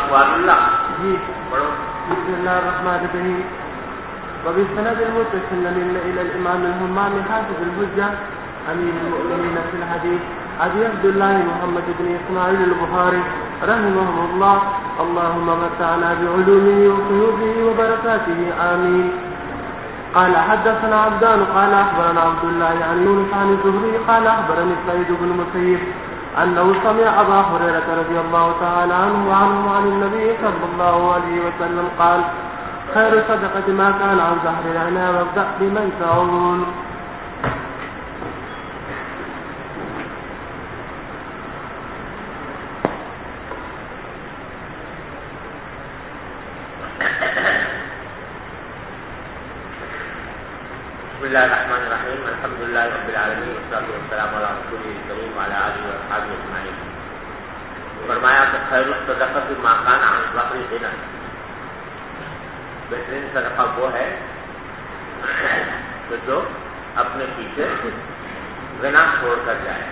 اقوال اللہ جی پڑھو. بسم الله الرحمن الرحيم. وبالسند المتصل إلى الإمام الهمام حافظ الحجة أمير المؤمنين في الحديث أبي عبد الله محمد بن إسماعيل البخاري رحمه الله اللهم متعنا بعلومه وقيوده وبركاته آمين. قال حدثنا عبدان قال أخبرنا عبد الله عن يونس عن الزهري قال أخبرني سعيد بن المسيب أنه سمع أبا هريرة رضي الله تعالى عنه عن النبي صلى الله عليه وسلم قال خير صدقة ما كان عن ظهر العناء وابدأ بمن تعول. بسم اللہ الرحمن الرحیم الحمد للہ رب العالمین والصلاۃ والسلام علی رسول الکریم وعلی آلہ واصحابہ اجمعین. فرمایا کہ خیر الصدقۃ ما کان عن ظہر الغنى، بہترین صدقہ وہ ہے کہ جو اپنے پیچھے غنا چھوڑ کر جائے،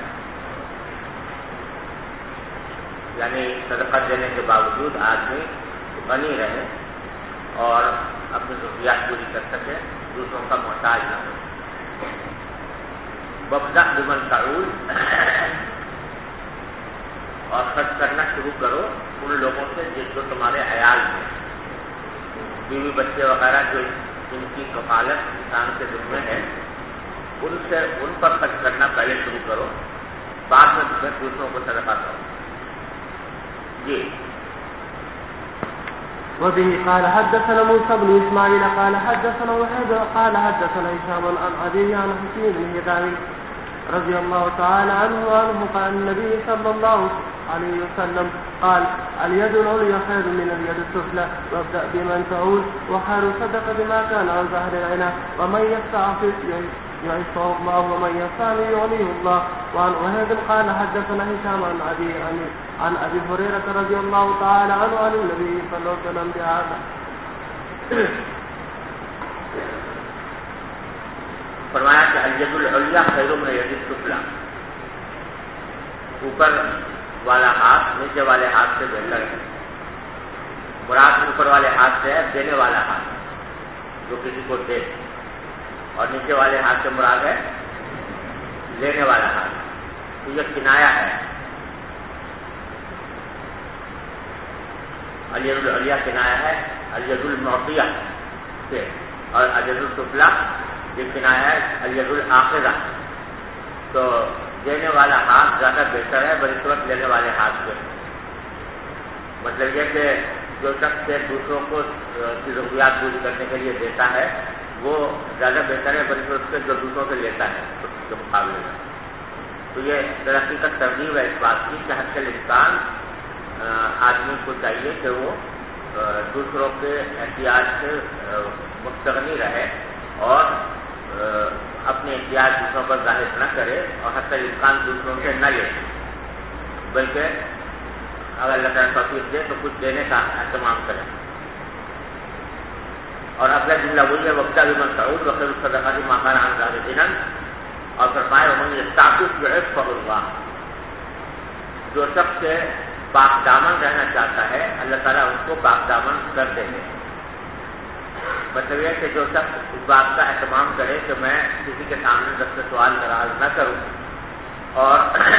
یعنی صدقہ دینے کے باوجود آدمی غنی رہے اور اپنی ضروریات پوری کر سکے، دوسروں کا محتاج نہ ہو. وابدأ بمن تعول، اور خرچ کرنا شروع کرو ان لوگوں سے جو تمہارے عیال میں، بیوی بچے وغیرہ جو ان کی کفالت انسان کے ذمہ ہے، ان پر خرچ کرنا پہلے شروع کرو، بعد میں تمہیں دوسروں کو صدقہ کرو. جی. وبه قال حدثنا موسى بن إسماعيل قال حدثنا وحيد قال حدثنا هشام عن أبيه عن حسين بن هداوي رضي الله تعالى عنه قال النبي صلى الله عليه وسلم قال اليد العليا خير من اليد السفلى وابدأ بمن تعول وخير صدقة ما كان عن ظهر العناء ومن يستعفف يعفه الله ومن يستغني يغنيه الله. وعن وهيب قال حدثنا هشام عن أبي هريرة رضي الله تعالى عنه عن النبي صلى الله عليه وسلم بهذا. فرمایا کہ الید العلیٰ خیر من الید السفلیٰ، اوپر والا ہاتھ نیچے والے ہاتھ سے بہتر ہے. مراد اوپر والے ہاتھ سے ہے دینے والا ہاتھ جو کسی کو دے، اور نیچے والے ہاتھ سے مراد ہے لینے والا ہاتھ. تو یہ کنایا ہے. الید العلیٰ کنایا ہے الید المعطیہ سے، اور الید السفلیٰ یہ کنایا ہے الید الآخرہ. تو دینے والا ہاتھ زیادہ بہتر ہے بنسبت لینے والے ہاتھ سے. مطلب یہ کہ جو شخص سے دوسروں کو کی ضروریات پوری کرنے کے لیے دیتا ہے وہ زیادہ بہتر ہے بنسبت سے جو دوسروں سے لیتا ہے اس کے مقابلے میں. تو یہ ترقی کا ترغیب ہے اس بات کی کہ حد الامکان آدمی کو چاہیے کہ وہ دوسروں کے احتیاج سے مستغنی رہے اور اپنے احتیاج دوسروں پر ظاہر نہ کرے، اور حتی الامکان دوسروں سے نہ لے، بلکہ اگر اللہ تعالیٰ توفیق دے تو کچھ دینے کا اہتمام کرے. اور اگلا جملہ وہی ہے وابدأ بمن تعول وخیر الصدقات ما کان عن ظہر الغنى، اور فرمائے ومن یستعفف یعفہ اللہ، جو شخص سے پاک دامن رہنا چاہتا ہے اللہ تعالیٰ اس کو پاک دامن کر دیں گے. مطلب یہ کہ جو شخص اس بات کا اہتمام کرے کہ میں کسی کے سامنے دست سوال ناراض نہ کروں اور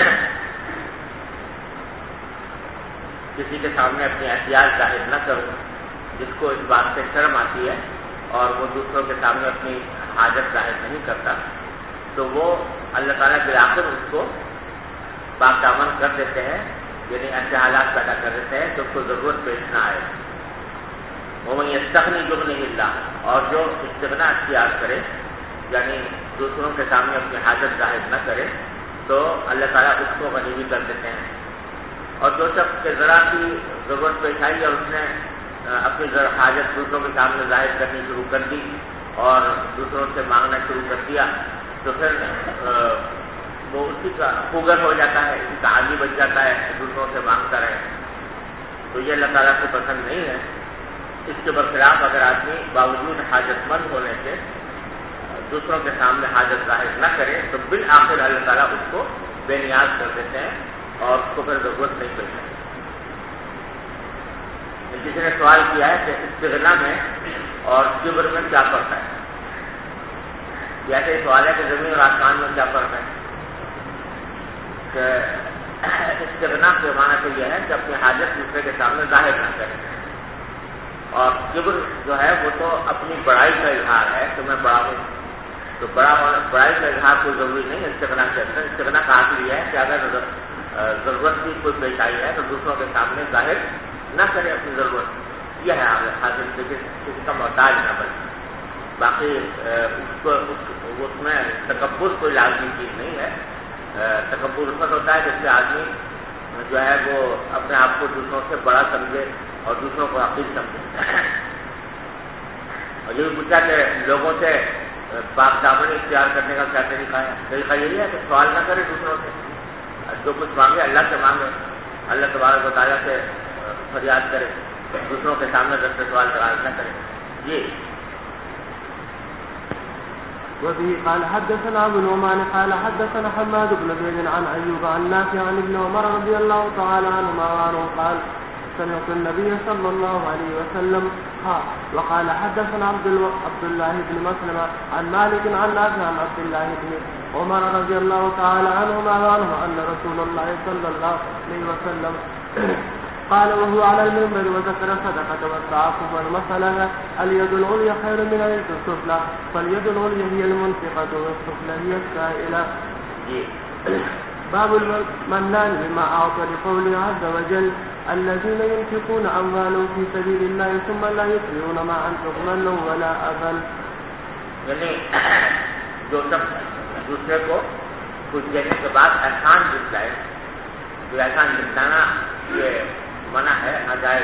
کسی کے سامنے اپنی احتیاط ظاہر نہ کروں، جس کو اس بات سے شرم آتی ہے اور وہ دوسروں کے سامنے اپنی حاجت ظاہر نہیں کرتا، تو وہ اللہ تعالیٰ بالآخر اس کو پاک دامن کر دیتے ہیں، یعنی ایسے حالات پیدا کر دیتے ہیں کہ اس کو ضرورت پیش نہ آئے. ومن یستغنی یغنیہ اللہ، اور جو استغنا اختیار کرے یعنی دوسروں کے سامنے اپنی حاجت ظاہر نہ کرے تو اللہ تعالیٰ اس کو غنی بھی کر دیتے ہیں. اور جو شخص کے ذرا کی ضرورت پیش آئی اور اس نے اپنی حاجت دوسروں کے سامنے ظاہر کرنی شروع کر دی اور دوسروں سے مانگنا شروع کر دیا تو پھر وہ اسی کا خوگر ہو جاتا ہے، اسی کا عادی بن جاتا ہے، دوسروں سے مانگتا رہے. تو یہ اللہ تعالیٰ کو پسند نہیں ہے. اس کے برخلاف اگر آدمی باوجود حاجت مند ہونے سے دوسروں کے سامنے حاجت ظاہر نہ کرے تو بالآخر اللہ تعالیٰ اس کو بے نیاز کر دیتے ہیں اور اس کو پھر ضرورت نہیں پڑتی. کسی نے سوال کیا ہے کہ استغنا میں اور کبر میں کیا فرق ہے؟ ایسے ہی سوال ہے کہ زمین اور آسمان میں کیا فرق ہے؟ کہ استغنا کے معنی تو یہ ہے کہ اپنی حاجت دوسرے کے سامنے ظاہر نہ کرے، اور کبر جو ہے وہ تو اپنی بڑائی کا اظہار ہے کہ میں بڑا ہوں، تو بڑائی کا اظہار کوئی ضروری نہیں ہے استغنا کے اندر۔ استغنا کا حاصل یہ ہے کہ اگر ضرورت کی کوئی پیش آئی ہے تو دوسروں کے سامنے ظاہر نہ کرے اپنی ضرورت، یہ ہے حاصل، کسی کا محتاج نہ بنے۔ باقی اس میں تکبر کوئی لازمی چیز نہیں ہے۔ تکبر اس وقت ہوتا ہے جس سے آدمی جو ہے وہ اپنے آپ کو دوسروں سے بڑا سمجھے اور دوسروں کو حقیر سمجھے۔ اور یہ بھی پوچھا کہ لوگوں سے پاک دامنی اختیار کرنے کا کیا طریقہ ہے؟ طریقہ یہی ہے کہ سوال نہ کرے دوسروں سے، جو کچھ مانگے اللہ سے مانگے، اللہ تبارک و تعالیٰ سے فریاد کرے، دوسروں کے سامنے رد سوال تلاش نہ کرے۔ جی وبه قال حدثنا ابو نعمان قال حدثنا حماد بن زيد عن ايوب عن نافع عن ابن عمر رضي الله تعالى عنهما قال سمعت النبي صلى الله عليه وسلم وقال حدثنا عبد الله بن مسلمة عن مالك عن نافع عن عبد الله بن عمر رضي الله تعالى عنهما أن رسول الله صلى الله عليه وسلم قال وهو على المنبر وذكر صدقة والتعفف والمسألة اليد العليا خير من اليد السفلى فاليد العليا هي المنفقة والسفلى هي السائلة. باب المنان بما أعطى لقوله عز وجل الذين ينفقون أموالهم في سبيل الله ثم لا يتبعون ما أنفقوا منا ولا أذى. یعنی جو سب دوسرے کو کچھ دینے کے بعد احسان دکھلائے، تو احسان دکھلانا یہ منع ہے، ناجائز۔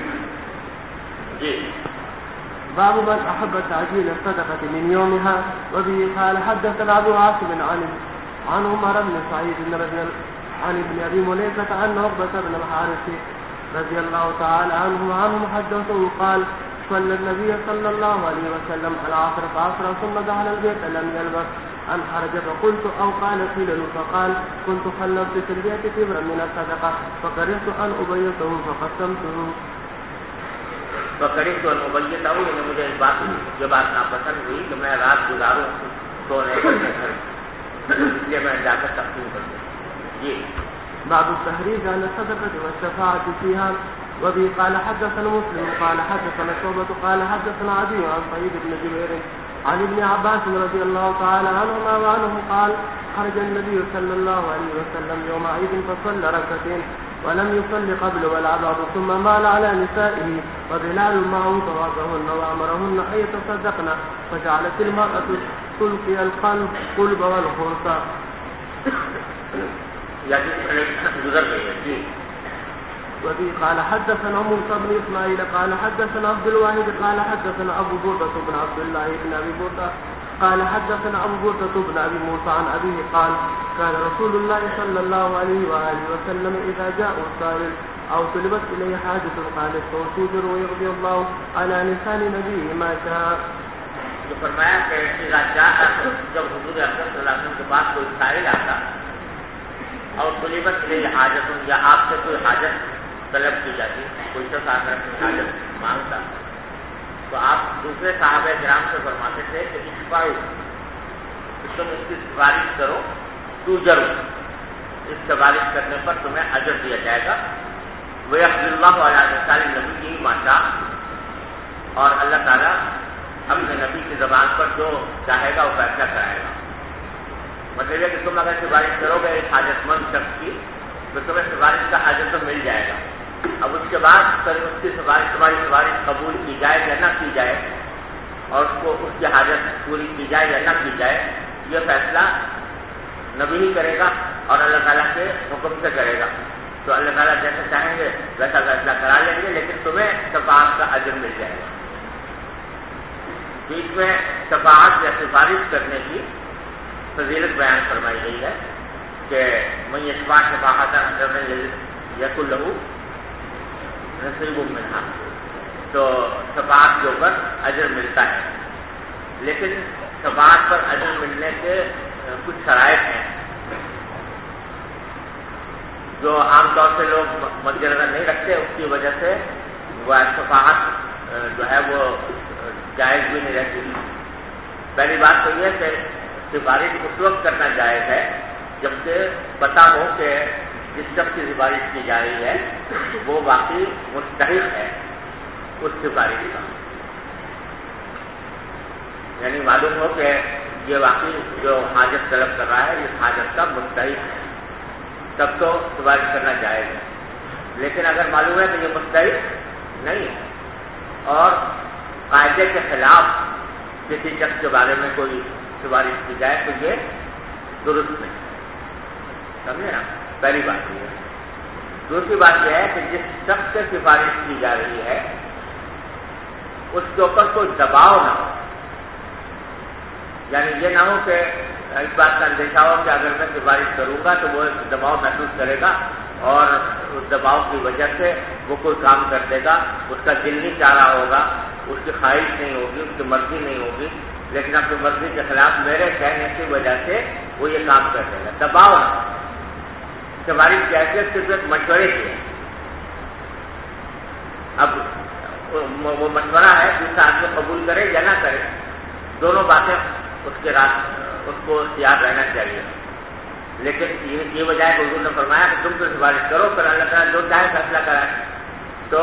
جی باب من أحب تعجيل الصدقة من يومها. وبه قال حدثنا أبو عاصم عن عمر بن سعيد عن ابن أبي مليكة عن عقبة بن الحارث رضي الله تعالى عنه حدثه قال صلى النبي صلى الله عليه وسلم العصر فعصر ثم دخل البيت لم يلبث أن خرج فقلت أو قال قيل له فقال كنت خلفت في البيت كبرا من الصدقة فكرهت أن أبيته فقسمته. فكرهت أن أبيته یعنی مجھے یہ بات ناپسند ہوئی کہ میں رات گزاروں سونے پر گھر، اس لیے میں جا کر تقسیم کر دوں۔ جی باب التحريض على الصدقة والشفاعة فيها. وبه قال حدثنا مسلم قال حدثنا شعبة قال حدثنا عدي عن سعيد بن جبير عن ابن عباس رضي الله تعالى عنهما وعنه قال خرج النبي صلى الله عليه وسلم يوم عيد فصلى ركعتين ولم يصلي قبل ولا بعد ثم مال على نسائه وبلال معه فوعظهن وأمرهن أن يتصدقن فجعلت المرأة تلقي القلب والخرص. گزر گئی ہے. جی وبه قال حدثنا موسى بن إسماعيل قال حدثنا عبد الواحد قال حدثنا أبو بردة بن عبد الله بن أبي بردة قال حدثنا أبو بردة بن أبي موسى عن أبيه قال كان رسول الله صلى الله عليه وآله وسلم إذا جاء السائل أو طلبت إليه حاجة قال استوجر ويغضي الله على لسان نبيه ما شاء. جو فرمایا کہ جب حضور اکرم صلی اللہ علیہ وسلم کے پاس کوئی سائل آتا اور طلبت الیہ حاجت یا آپ سے کوئی حاجت طلب کی جاتی، کوئی شخص آ کر اپنی حاجت مانگتا، تو آپ دوسرے صحابہ کرام سے فرماتے تھے کہ اشفعوا، تم اس کی سفارش کرو، توجروا، اس سفارش کرنے پر تمہیں اجر دیا جائے گا۔ وَيَقْضِي اللَّهُ عَلَىٰ لِسَانِ نَبِيِّهِ مَا شَاءَ، اور اللہ تعالیٰ اپنے نبی کی زبان پر جو چاہے گا وہ فیصلہ کرائے گا۔ مطلب یہ کہ تم اگر سفارش کرو گے ایک حاجت مند شخص کی تو تمہیں سفارش کا حاجت تو مل جائے گا۔ اب اس کے بعد اس کی تمہاری سفارش قبول کی جائے یا نہ کی جائے، اور اس کی حاجت پوری کی جائے یا نہ کی جائے، یہ فیصلہ نبی ہی کرے گا اور اللہ تعالیٰ کے حکم سے کرے گا۔ تو اللہ تعالیٰ جیسا چاہیں گے ویسا فیصلہ کرا لیں گے، لیکن تمہیں شفاعت کا اجر مل جائے گا۔ بیچ میں شفاعت یا سفارش کرنے کی فضیلت بیان فرمائی گئی ہے کہ من یشفع شفاعۃ حسنۃ یکن لہ نصیب منہا، تو شفاعت کے اوپر اجر ملتا ہے، لیکن شفاعت پر اجر ملنے کے کچھ شرائط ہیں جو عام طور سے لوگ مد نظر نہیں رکھتے، اس کی وجہ سے وہ شفاعت جو ہے وہ جائز بھی نہیں رہتی. پہلی بات تو یہ کہ سفارش اس وقت کرنا جائز ہے جبکہ پتہ ہو کہ جس شخص کی سفارش کی جا رہی ہے وہ واقعی مستحق ہے اس سفارش کا. یعنی معلوم ہو کہ یہ واقعی جو حاجت طلب کر رہا ہے اس حاجت کا مستحق ہے تب تو سفارش کرنا جائز ہے. لیکن اگر معلوم ہے کہ یہ مستحق نہیں ہے اور قاعدے کے خلاف کسی شخص کے بارے میں کوئی سفارش کی جائے تو یہ درست نہیں. سمجھے نا؟ پہلی بات یہ ہے. دوسری بات یہ ہے کہ جس شخص سے سفارش کی جا رہی ہے اس کے اوپر کوئی دباؤ نہ ہو. یعنی یہ نہ ہو کہ اس بات کا اندیشہ ہو کہ اگر میں سفارش کروں گا تو وہ دباؤ محسوس کرے گا اور اس دباؤ کی وجہ سے وہ کوئی کام کر دے گا. اس کا دل نہیں چاہ رہا ہوگا, اس کی خواہش نہیں ہوگی, اس کی مرضی نہیں ہوگی, لیکن اپنی مرضی کے خلاف میرے کہنے کی وجہ سے وہ یہ کام کر دے گا. دباؤ سفارش کی حیثیت صرف ایک مشورے کی ہے. اب وہ مشورہ ہے دوسرا آدمی قبول کرے یا نہ کرے, دونوں باتیں اس کے رات اس کو اختیار رہنا چاہیے. لیکن یہ وجہ ہے کہ حضور نے فرمایا کہ تم تو سفارش کرو پھر اللہ تعالیٰ جو چاہے فیصلہ کرائے. تو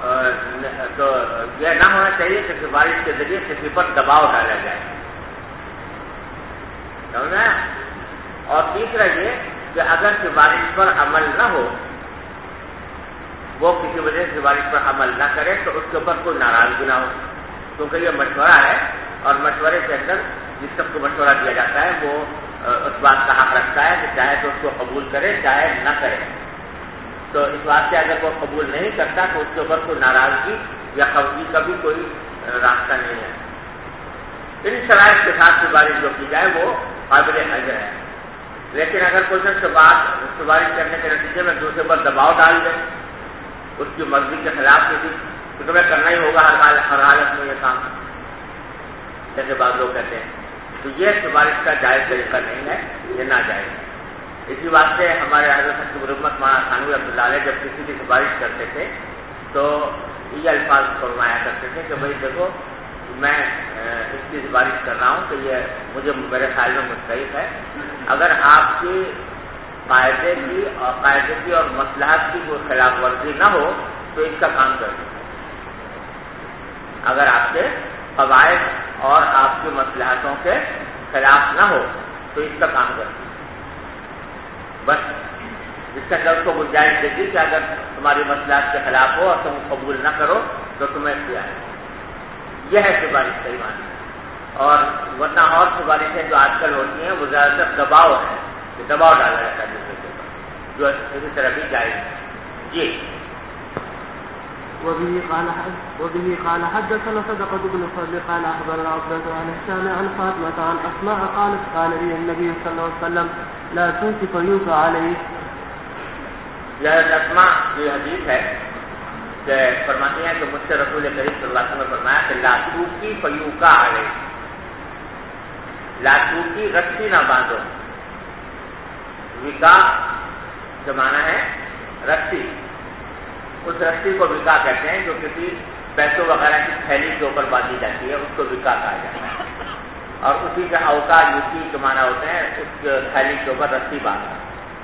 یہ نہ ہونا چاہیے کہ سفارش کے ذریعے کسی پر دباؤ ڈالا جائے. سمجھا؟ اور تیسرا یہ کہ اگر سفارش پر عمل نہ ہو, وہ کسی وجہ سے سفارش پر عمل نہ کرے تو اس کے اوپر کوئی ناراضگی نہ ہو, کیونکہ یہ مشورہ ہے اور مشورے کے اندر جس سب کو مشورہ دیا جاتا ہے وہ اس بات کا حق رکھتا ہے کہ چاہے تو اس کو قبول کرے چاہے نہ کرے. تو اس بات سے اگر وہ قبول نہیں کرتا تو اس کے اوپر کوئی ناراضگی یا خفگی کا بھی کوئی راستہ نہیں ہے. ان شرائط کے ساتھ سفارش جو کی جائے وہ قابل اجر ہے. لیکن اگر کوئی شخص سفارش کرنے کے نتیجے میں دوسرے پر دباؤ ڈال دے, اس کی مرضی کے خلاف کسی تمہیں کرنا ہی ہوگا ہر حالت میں یہ کام, جیسے بعض لوگ کہتے ہیں, تو یہ سفارش کا جائز طریقہ نہیں ہے, یہ ناجائز ہے. اسی بات سے ہمارے حضرت مرحوم مولانا ثانوی رحمۃ اللہ علیہ جب کسی کی سفارش کرتے تھے تو یہ الفاظ فرمایا کرتے تھے کہ بھائی دیکھو میں اس کی سفارش کر رہا ہوں کہ یہ مجھے میرے خیال میں مستحق ہے. اگر آپ کی قاعدے کی اور مصلحت کی کوئی خلاف ورزی نہ ہو تو اس کا کام کر دیں. اگر آپ کے قواعد اور آپ کی مصلحتوں کے خلاف نہ ہو تو اس کا کام کر دیں. بس اس کا اس کو گنجائش دے دی کہ اگر تمہاری مصلحت کے خلاف ہو اور تم قبول نہ کرو تو تمہیں کیا ہے. یہ ہے سفارش کا ایمان. اور ورنہ اور سفارشیں جو آج کل ہوتی ہیں وہ زیادہ تر دباؤ ہے, کہ دباؤ ڈالا جاتا ہے دوسرے کے اوپر, جو اسی طرح بھی جائز ہے. جی. وبه قال حدثنا صدقة بن فضل قال أخبرنا عبدة عن هشام عن فاطمة عن أسماء قالت قال لي النبي صلى الله عليه وسلم لا توصي فيوصى عليه. یہ اسماء کی حدیث ہے کہ فرماتی ہیں کہ مجھ سے رسول کریم صلی اللہ علیہ وسلم نے فرمایا کہ لا توصی فیوصى علیہ. لا توصی رسی نہ باندھو. وکا کا معنی ہے رسی. اس رسی کو وکا کہتے ہیں جو کسی پیسوں وغیرہ کی تھیلی کے اوپر باندھی جاتی ہے, اس کو وکا کہا جاتا ہے. اور اسی کا اوقات یوسی کے معنی ہوتے ہیں اس تھیلی کے اوپر رسی باندھنا.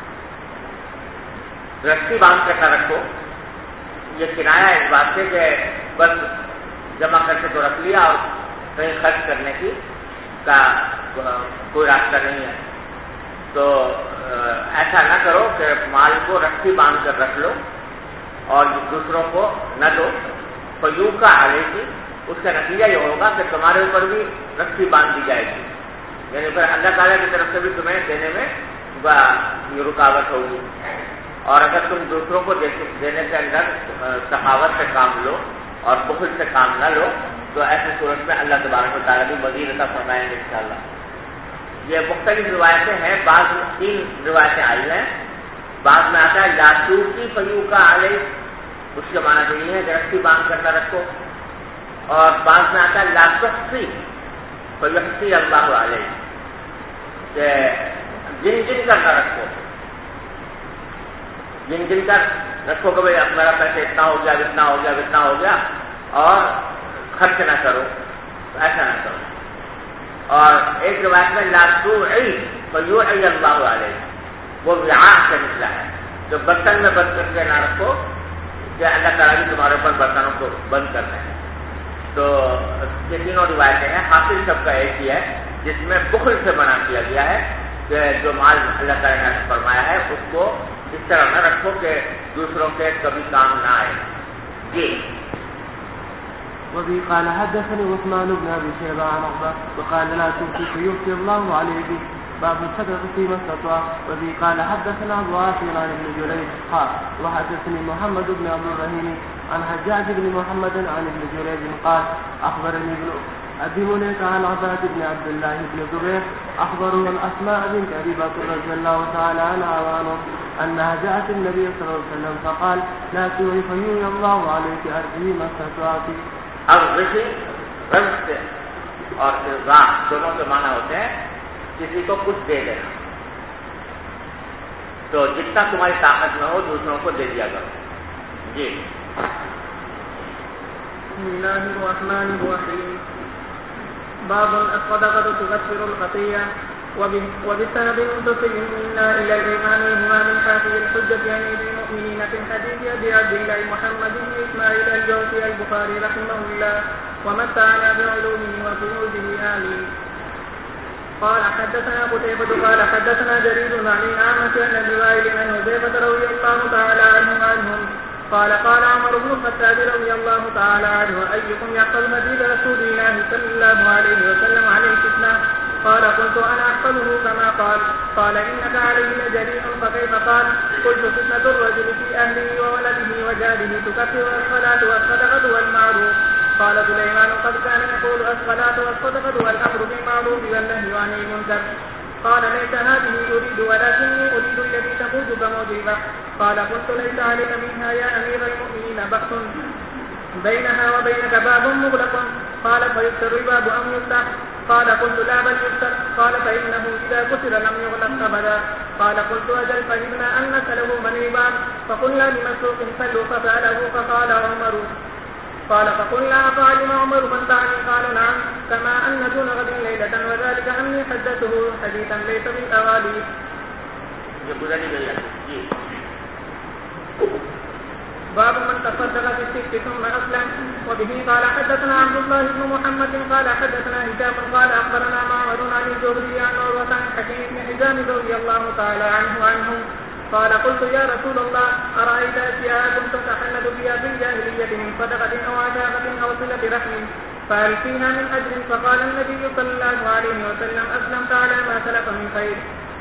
رسی باندھ کر رکھو, یہ کنایا اس بات سے کہ بس جمع کر کے تو رکھ لیا اور کہیں خرچ کرنے کی کا کوئی راستہ نہیں ہے. تو ایسا نہ کرو کہ مال کو رسی باندھ کر رکھ لو اور دوسروں کو نہ دو. فیوصى علیہ, اس کا نتیجہ یہ ہوگا کہ تمہارے اوپر بھی رسی باندھ دی جائے گی. یعنی پھر اللہ تعالیٰ کی طرف سے بھی تمہیں دینے میں رکاوٹ ہوگی. اور اگر تم دوسروں کو دینے کے اندر سخاوت سے کام لو اور بخل سے کام نہ لو تو ایسی صورت میں اللہ تبارک و تعالیٰ بھی مزید عطا فرمائیں گے انشاءاللہ. یہ مختلف روایتیں ہیں. بعض 3 روایتیں آئی ہیں. بعد میں آتا ہے لا توصی فیوصى علیہ, اس کے معنی تو یہ ہے کہ رسی باندھ کرنا رکھو. اور بعد میں آتا ہے لا تحصی فیحصی اللہ علیہ, کہ گن کر نہ رکھو. گن کر رکھو کہ بھائی اب میرا پیسے اتنا ہو گیا، اتنا ہو گیا، اتنا ہو گیا، اور خرچ نہ کرو، ایسا نہ کرو. اور ایک روایت میں لا توعی فیوعی اللہ علیہ، وہ وعاء سے نکلا ہے، جو برتن میں بند کر کے نہ رکھو کہ اللہ تعالیٰ بھی تمہارے اوپر برتنوں کو بند کرنا ہے. تو یہ تینوں روایتیں ہیں. حاصل سب کا ایک ہی ہے جس میں بخل سے منع کیا گیا ہے کہ جو مال اللہ تعالیٰ نے فرمایا ہے اس کو اس طرح نہ رکھو کہ دوسروں کے کبھی کام نہ آئے. جی. وبه قال حدثني عثمان بن ابي شيبه عن عقبه وقال لا تمسك يؤتي الله عليه باب الصدقه فيما استطاع. وبه قال حدثنا ابو عاصم عن ابن جريج وحدثني محمد بن عبد الرحيم عن حجاج بن محمد عن ابن جريج قال اخبرني ابن ابي مليكه عن عباد بن عبد الله بن زبير اخبره عن اسماء بنت ابي بكر رضي الله تعالى عنها وعنه انها جاءت النبي صلى الله عليه وسلم فقال لا توعي فيوعي الله عليك ارجي ما استطعت. اب رشی رزق اور ارزاق دونوں کے معنی ہوتے ہیں کسی کو کچھ دے دینا. تو جتنا تمہاری طاقت میں ہو دوسروں کو دے دیا کرو. جی. بسم اللہ الرحمن الرحیم. باب الصدقة تكفر الخطيئة. وبالسند المتصل منا إلى الإمام الهمام حافظ الحجة عن المؤمنين في الحديث أبي عبد الله محمد بن إسماعيل الجوفي البخاري رحمه الله ومتعنا بعلومه وفيوزه آمين. قال حدثنا قتيبة قال حدثنا جرير عن الأعمش عن أبي وائل عن حذيفة رضي الله تعالى عنهم قال قال عمر بن الخطاب رضي الله تعالى عنه أيكم يحفظ حديث رسول الله صلى الله عليه وسلم عن الفتنة؟ قال قلت أنا أحفظه كما قال إنك عليه لجريء فكيف؟ قال قلت فتنة الرجل في أهله وولده وجاده تكفر الصلاة والصدقة والمعروف. قال سليمان قد كان يقول الصلاة والصدقة والأمر بالمعروف والنهي عن المنكر. قال ليس هذه أريد ولكني أريد الذي تقودك موجبة. قال قلت ليس عليك منها يا أمير المؤمنين بأس بينها وبينك باب مغلق. قال فيكسر الباب أم يفتح؟ قال قلت لا بل يكسر. قال فإنه إذا كسر لم يغلق أبدا. قال قلت أجل فهمنا أن نسأله من الباب فقلنا لمسروق سلوا فسأله فقال عمر. قال فقلنا أفعلم عمر من تعني؟ قال نعم كما أن دون غد ليلة وذلك أني حدثه حديثا ليس بالأغاليب. باب من تصدق في السكت ثم أسلم. وبه قال حدثنا عبد الله بن محمد قال حدثنا هشام قال أخبرنا معمر عن الزهري عن عروة عن حكيم بن حزام رضي الله تعالى عنهم قال قلت يا رسول الله أرأيت أشياء كنت تحنث بها في الجاهلية من صدقة أو عتاقة أو صلة رحم فهل فيها من أجر؟ فقال النبي صلى الله عليه وسلم أسلمت على ما سلف من خير.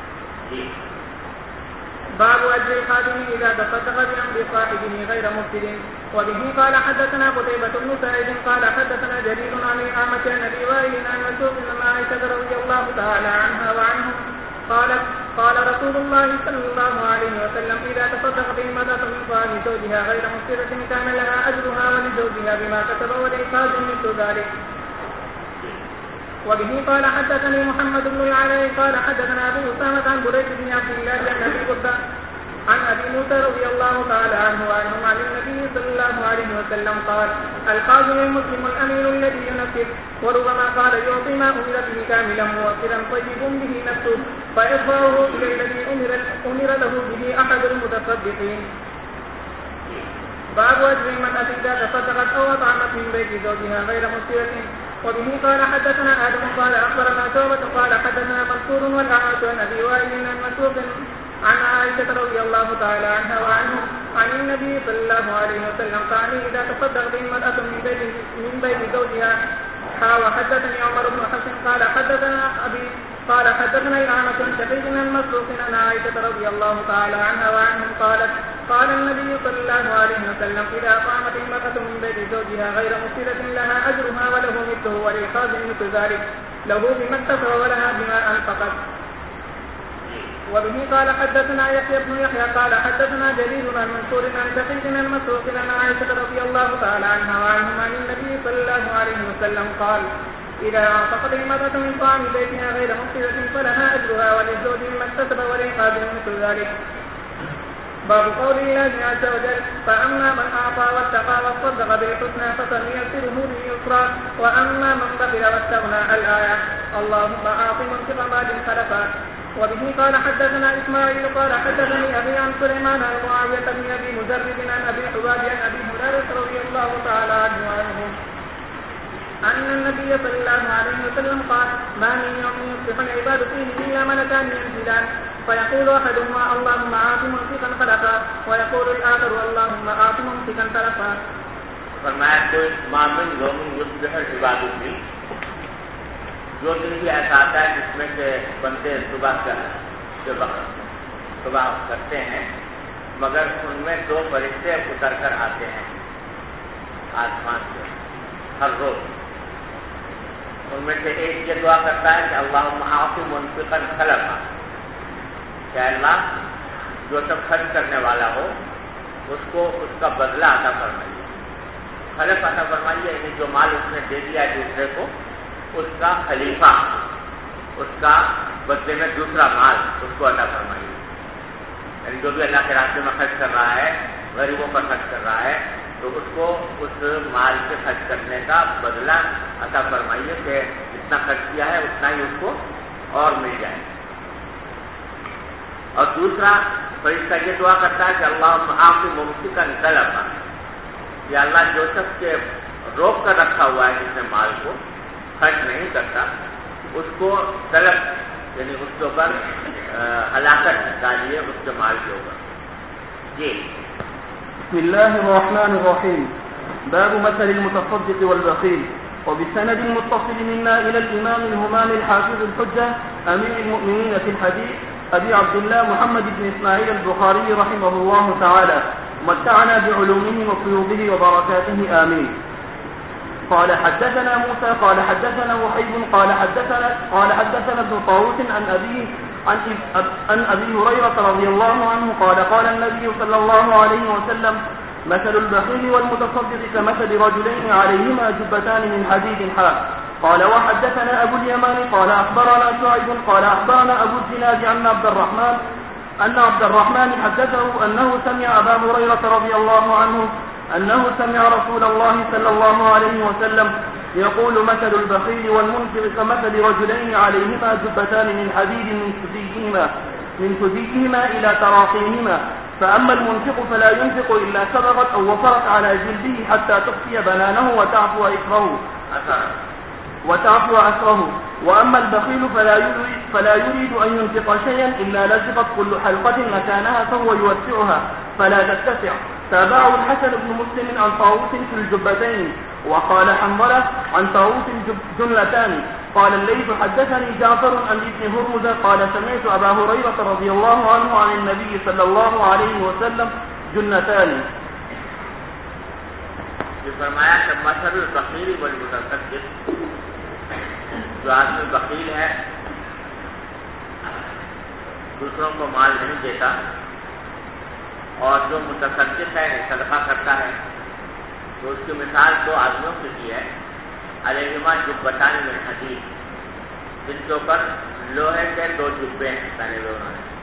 باب أجر الخادم إذا تصدق بأمر صاحبه غير مفسد. وبه قال حدثنا قتيبة بن سعيد قال حدثنا جرير عن الأعمش عن أبي وائل عن مسروق بن عائشة رضي الله تعالى عنها وعنهم قال رسول الله صلى الله عليه وسلم إذا تصدقت امرأة من طعام زوجها غير مفسدة كان لها أجرها ولزوجها بما كسب وللخادم مثل ذلك. وبه قال حدثني محمد بن العلاء قال حدثنا أبو أسامة عن بريد بن عبد الله عن أبي قرة عن أبي موسى رضي الله تعالى عنه وعنهم عن النبي صلى الله عليه وسلم قال القاضي المسلم الأمين الذي ينفذ وربما قال يعطي ما أمر به كاملا موفرا طيب به نفسه فإرضاه إلى الذي أمر له به أحد المتصدقين. باب أجر من إذا تصدقت أو أطعمت من بيت زوجها غير مفسدة. وبه قال حدثنا آدم قال أخبرنا شعبة قال حدثنا منصور والأعمش عن أبي وائل عن مسروق عن عائشة رضي الله تعالى عنها وعنهم عن النبي صلى الله عليه وسلم قال إذا تصدقت المرأة من بيت زوجها. وحدثني عمر بن حفص قال حدثنا الأعمش عن شقيق عن مسروق عن عائشة رضي الله تعالى عنها وعنهم قال النبي صلى الله عليه وسلم إذا قامت المرأة من بيت زوجها غير مفسدة لها أجرها وله مثله وللخادم مثل ذلك له بما اكتسب ولها بما أنفقت. وبه قال حدثنا يحيى بن يحيى قال حدثنا جرير عن منصور عن شقيق عن مسروق عن عائشة رضي الله تعالى عنها وعنهم عن النبي صلى الله عليه وسلم قال إذا أنفقت المرأة من طعام بيتها غير مفسدة فلها أجرها وللزوج مما اكتسب وللخادم مثل ذلك. باب قول الله عز وجل فأما من أعطى واتقى وصدق بالحسنى فسنيسره لليسرى وأما من بخل واستغنى الآية. اللهم أعط منفقا مال خلفا. وبه قال حدثنا إسماعيل قال حدثني أبي عن سليمان عن معاوية بن أبي مجرد عن أبي حباب عن أبي هريرة رضي الله تعالى عنه أن النبي صلى الله عليه وسلم قال ما من يوم يصبح العباد فيه إلا ملكان ينزلان فيقول أحدهما اللهم آت ممسكا خلفا ويقول الآخر اللهم آت ممسكا تلفا. فرمایا کوئی معمول یوم یصبح العباد فيه، جو دن بھی ایسا آتا ہے جس میں سے بندے صبح کرتے ہیں مگر ان میں 2 فرشتے اتر کر آتے ہیں آسمان سے ہر روز. ان میں سے ایک یہ دعا کرتا ہے کہ اللہم اعط منفقا خلفا، کہ اللہ جو سب خرچ کرنے والا ہو اس کو اس کا بدلہ عطا فرمائیے. خلف عطا فرمائیے یعنی جو مال اس نے دے دیا دوسرے کو اس کا خلیفہ، اس کا بدلے میں دوسرا مال اس کو عطا فرمائیے. یعنی جو بھی اللہ کے راستے میں خرچ کر رہا ہے، غریبوں پر خرچ کر رہا ہے، تو اس کو اس مال سے خرچ کرنے کا بدلہ عطا فرمائیے کہ جتنا خرچ کیا ہے اتنا ہی اس کو اور مل جائے. اور دوسرا فرشتہ یہ دعا کرتا ہے کہ اللہم اعط ممسکا تلفا، کہ اللہ جو شخص کے روک کر رکھا ہوا ہے جس نے مال کو خرچ نہیں کرتا اس کو تلف یعنی اس کے اوپر ہلاکت ڈالیے اس کے مال کے اوپر. جی بسم الله الرحمن الرحيم. باب مثل المتصدق والبخيل. وبسند متصل منا إلى الإمام الهمام الحافظ الحجة أمير المؤمنين في الحديث أبي عبد الله محمد بن إسماعيل البخاري رحمه الله تعالى متعنا بعلومه وفيوضه وبركاته آمين. قال حدثنا موسى قال حدثنا وحيد قال حدثنا ابن طاووس عن أبي هريرة رضي الله عنه قال قال النبي صلى الله عليه وسلم مثل البخيل والمتصدق كمثل رجلين عليهما جبتان من حديد حاد. قال وحدثنا أبو اليمان قال أخبرنا شعيب قال أخبرنا أبو الزناد أن عبد الرحمن حدثه أنه سمع أبا هريرة رضي الله عنه أنه سمع رسول الله صلى الله عليه وسلم يقول مثل البخيل والمنفق كمثل رجلين عليهما جبتان من حديد من ثديهما إلى تراقيهما فأما المنفق فلا ينفق إلا سبغت أو وفرت على جلده حتى تخفي بنانه وتعفو أسره وأما البخيل فلا يريد أن ينفق شيئا إلا لزقت كل حلقة مكانها فهو يوسعها فلا تتسع. تابعه الحسن بن مسلم عن طاووس في الجبتين وقال حنظلة عن طاووس جنلتان. قال الليث حدثني جعفر عن ابن هرمز قال سمعت أبا هريرة رضي الله عنه عن النبي صلى الله عليه وسلم جنتان. فرمایا کہ مثل البخیل والمتصدق، جو آدمی بخیل ہے دوسروں کو مال نہیں دیتا اور جو متصدق ہے صدقہ کرتا ہے، تو اس کی مثال 2 آدمیوں کی دی ہے. علیہما جبتان من حدید، جن کے اوپر لوہے کے 2 جبے ہیں پہنے ہوئے انہوں نے.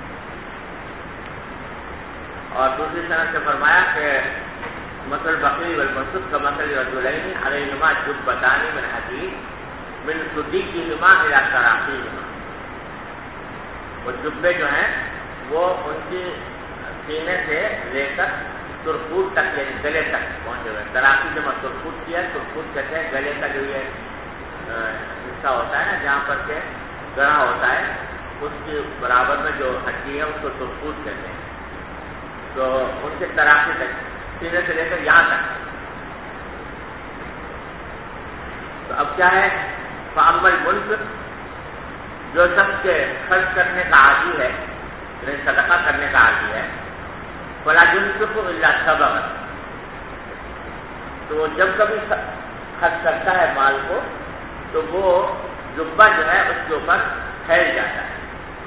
اور دوسری طرح سے فرمایا کہ مثل البخیل والمتصدق کمثل رجلین علیہما جبتان من حدید من ثدیہما الی تراقیہما. وہ جبے جو ہیں وہ ان کی سینے سے لے کر ترکوٹ تک یعنی گلے تک پہنچے ہوئے. تراقی جمع ترکوٹ کیا، ترکوٹ کہتے ہیں گلے کا جو یہ حصہ ہوتا ہے نا جہاں پر کے گڑھا ہوتا ہے اس کے برابر میں جو ہڈی ہے اس کو ترکوٹ کہتے ہیں. تو ان کے تراقی تک سینے سے لے کر یہاں تک. تو اب کیا ہے فَأَمَّا الْمُنْفِقُ، جو شخص کے خرچ کرنے کا عادی ہے یعنی صدقہ کرنے کا عادی ہے، فَلَا يُنْفِقُ إِلَّا سَبَغًا، تو جب کبھی خرچ کرتا ہے مال کو تو وہ جبہ جو ہے اس کے اوپر پھیل جاتا ہے.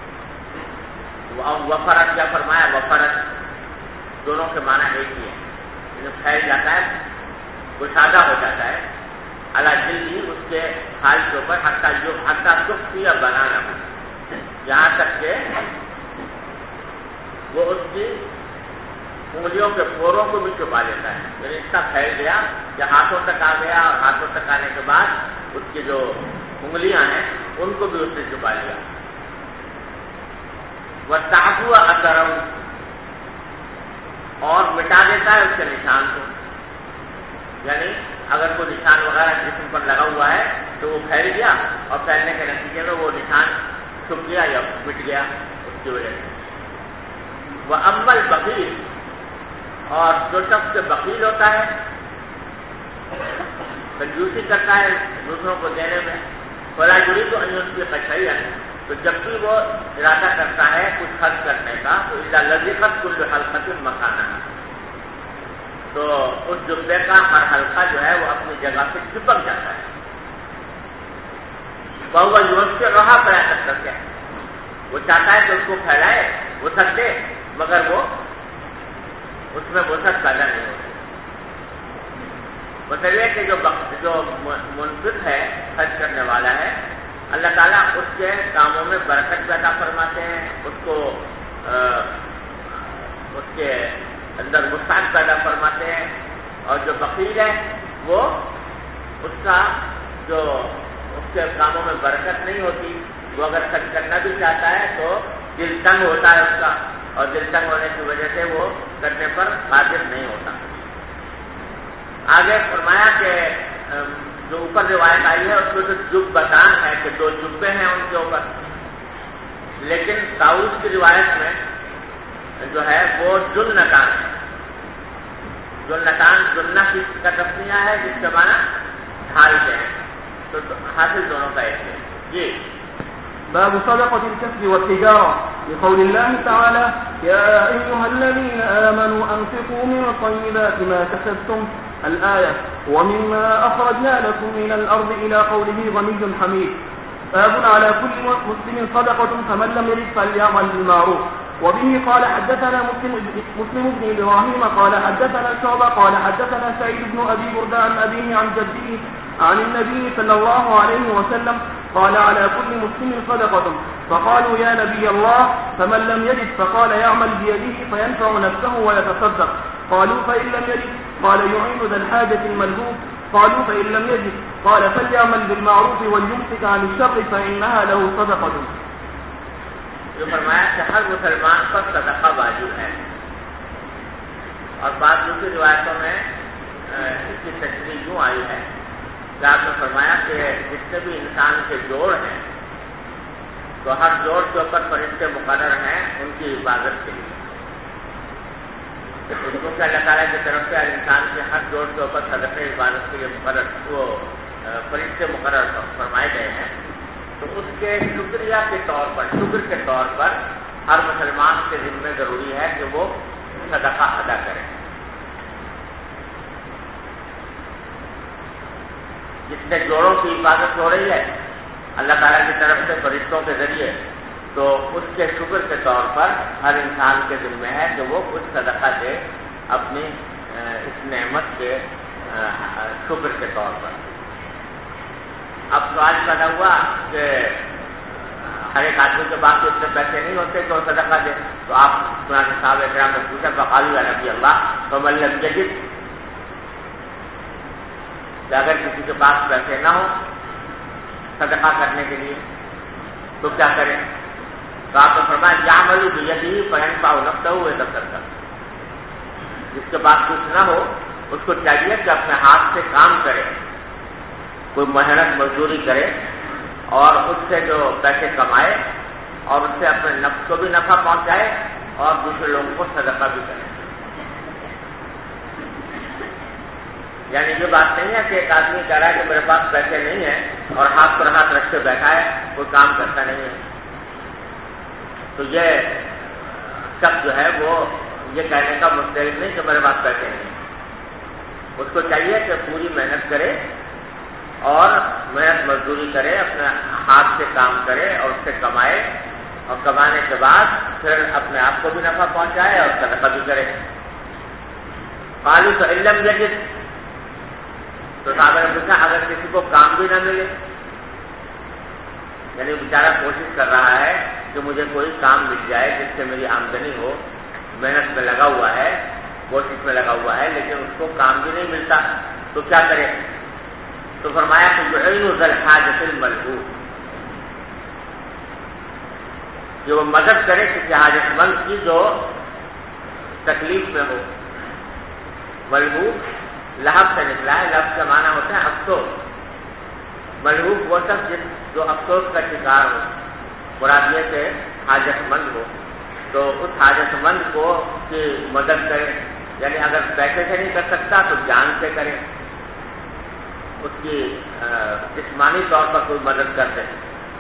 وفرت کیا فرمایا؟ وفرت دونوں کے معنی ایک ہی ہے، یعنی پھیل جاتا ہے، گشادہ ہو جاتا ہے علی جلدی اس کے حال کے اوپر حتیٰ تخفی بنانا ہو، یہاں تک کہ وہ اس کی انگلیوں کے پوروں کو بھی چھپا لیتا ہے، یعنی اتنا پھیل گیا کہ ہاتھوں تک آ گیا، اور ہاتھوں تک آنے کے بعد اس کی جو انگلیاں ہیں ان کو بھی اس نے چھپا لیا۔ وَتَعْفُوَ أَثَرَهُ، اور مٹا دیتا ہے اس کے نشان کو، یعنی اگر کوئی نشان وغیرہ جسم پر لگا ہوا ہے تو وہ پھیل گیا، اور پھیلنے کے نتیجے میں وہ نشان چھپ گیا یا مٹ گیا اس کی وجہ سے۔ وَأَمَّا الْبَخِيلُ، اور جو شخص بخیل ہوتا ہے، کنجوسی کرتا ہے دوسروں کو دینے میں، فَلَا يُرِيدُ أَن يُنْفِقَ شَيْئًا، تو جب بھی وہ ارادہ کرتا ہے کچھ خرچ کرنے کا تو إِذَا لَزِقَتْ كُلُّ حَلْقَةٍ مَكَانَهَا، تو اس جبے کا ہر حلقہ جو ہے وہ اپنی جگہ سے چپک جاتا ہے۔ وَهُوَ يُوَسِّعُهَا فَلَا يَسْتَطِيعُ، وہ چاہتا ہے کہ اس کو پھیلائے، وسعت دے، مگر وہ اس میں وسعت پیدا نہیں ہوتی۔ مطلب یہ کہ جو منفق ہے، خرچ کرنے والا ہے، اللہ تعالیٰ اس کے کاموں میں برکت پیدا فرماتے ہیں، اس کو اس کے اندر وسعت پیدا فرماتے ہیں، اور جو بخیل ہے وہ اس کا جو اس کے کاموں میں برکت نہیں ہوتی، وہ اگر خرچ کرنا بھی چاہتا ہے تو دل تنگ ہوتا ہے اس کا، اور دل تنگ ہونے کی وجہ سے وہ کرنے پر قادر نہیں ہوتا۔ آگے فرمایا کہ جو اوپر روایت آئی ہے اس میں تو جبتان ہے کہ 2 جبے ہیں ان کے اوپر، لیکن طاؤس کی روایت میں جو ہے وہ جنتان ہے۔ جنتان جنہ کا تسمیہ ہے جس کے معنی ڈھال کے ہیں، تو حاصل دونوں کا ایک ہے۔ جی باب صدقة الكسب والتجارة، لقول الله تعالى يا أيها الذين آمنوا أنفقوا من طيبات ما كسبتم الآية، ومما أخرجنا لكم من الأرض إلى قوله غني حميد. باب على كل مسلم صدقة فمن لم يجد فليعمل بالمعروف. وبه قال حدثنا مسلم بن إبراهيم قال حدثنا شعبة قال حدثنا سعيد بن أبي بردة عن أبيه عن جده عن النبي صلى الله عليه وسلم قال على كل مسلم صدقة، فقالوا يا نبي الله فمن لم يجد، فقال يعمل بيده فينفع نفسه ويتصدق. قالوا فإن لم يجد، قال يعين ذا الحاجة الملهوف. قالوا فإن لم يجد، قال فليعمل بالمعروف وليمسك عن الشر فإنها له صدقة. جو فرمایا کہ ہر مسلمان پر صدقہ واجب ہے، اور بعض دوسری روایتوں میں اس کی تشریح یوں آئی ہے کہ آپ نے فرمایا کہ جتنے بھی انسان کے جوڑ ہیں تو ہر جوڑ کے اوپر فرشتے مقرر ہیں ان کی حفاظت کے لیے، کیونکہ اللہ تعالیٰ کی طرف سے ہر انسان کے ہر جوڑ کے اوپر صدقہ حفاظت کے لیے مقرر وہ فرشتے مقرر فرمائے گئے ہیں، تو اس کے شکریہ کے طور پر، شکر کے طور پر ہر مسلمان کے ذمہ ضروری ہے کہ وہ صدقہ ادا کرے۔ جتنے جوڑوں کی حفاظت ہو رہی ہے اللہ تعالیٰ کی طرف سے فرشتوں کے ذریعے، تو اس کے شکر کے طور پر ہر انسان کے ذمہ ہے کہ وہ کچھ صدقہ دے اپنی اس نعمت کے شکر کے طور پر۔ اب سوال پیدا ہوا کہ ہر ایک آدمی کے پاس اتنے پیسے نہیں ہوتے کہ وہ صدقہ دے، تو آپ صاحب اکرام نے پوچھا فقالوا یا نبی اللہ فمن لم یجد، کہ اگر کسی کے پاس پیسے نہ ہو صدقہ کرنے کے لیے تو کیا کریں؟ تو آپ نے فرمایا یعمل بیدہ فینفع نفسہ ویتصدق، جس کے پاس کچھ نہ ہو اس کو چاہیے کہ اپنے ہاتھ سے کام کرے، کوئی محنت مزدوری کرے اور اس سے جو پیسے کمائے اور اس سے اپنے نفس کو بھی نفع پہنچائے اور دوسرے لوگوں کو صدقہ بھی کرے۔ یعنی یہ بات نہیں ہے کہ ایک آدمی کہہ رہا ہے کہ میرے پاس پیسے نہیں ہیں اور ہاتھ پر ہاتھ رکھ کے بیٹھا ہے، کوئی کام کرتا نہیں ہے، تو یہ شخص جو ہے وہ یہ کہنے کا مستحق نہیں کہ میرے پاس پیسے نہیں ہیں۔ اس کو چاہیے کہ پوری محنت کرے اور محنت مزدوری کرے، اپنے ہاتھ سے کام کرے اور اس سے کمائے، اور کمانے کے بعد پھر اپنے آپ کو بھی نفع پہنچائے اور صدقہ بھی کرے۔ قالوا فإن لم يجد، تو صاحب نے پوچھا اگر کسی کو کام بھی نہ ملے، یعنی بیچارہ کوشش کر رہا ہے کہ مجھے کوئی کام مل جائے جس سے میری آمدنی ہو، محنت میں لگا ہوا ہے کوشش میں لگا ہوا ہے لیکن اس کو کام بھی نہیں ملتا، تو کیا کرے؟ تو فرمایا کہ یعین ذی الحاجۃ الملہوف، جو وہ مدد کرے کسی حاجت مند کی جو تکلیف میں ہو۔ ملہوف لہب سے نکلا ہے، لہب کا معنی ہوتا ہے افسوس۔ ملہوف وہ شخص جو افسوس کا شکار ہو، مراد یہ کہ حاجت مند ہو، تو اس حاجت مند کو کی مدد کرے، یعنی اگر پیسے سے نہیں کر سکتا تو جان سے کرے، اس کی جسمانی طور پر کوئی مدد کر دے۔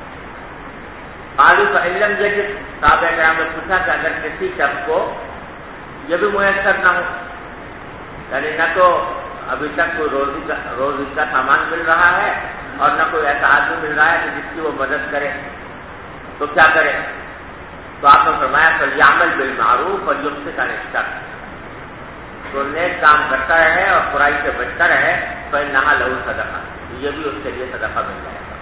قالوا فإن لم يجد، صحابہ کرام نے پوچھا کہ اگر کسی شخص کو یہ بھی میسر نہ ہو، یعنی نہ تو ابھی تک کوئی روزی کا سامان مل رہا ہے اور نہ کوئی ایسا آدمی مل رہا ہے کہ جس کی وہ مدد کرے، تو کیا کرے؟ تو آپ نے فرمایا فلیعمل بالمعروف ولیمسک عن الشر، تو نیک کام کرتا رہے اور برائی سے بچتا رہے، فإنہا لہ صدقہ، یہ بھی اس کے لیے صدقہ مل جائے گا۔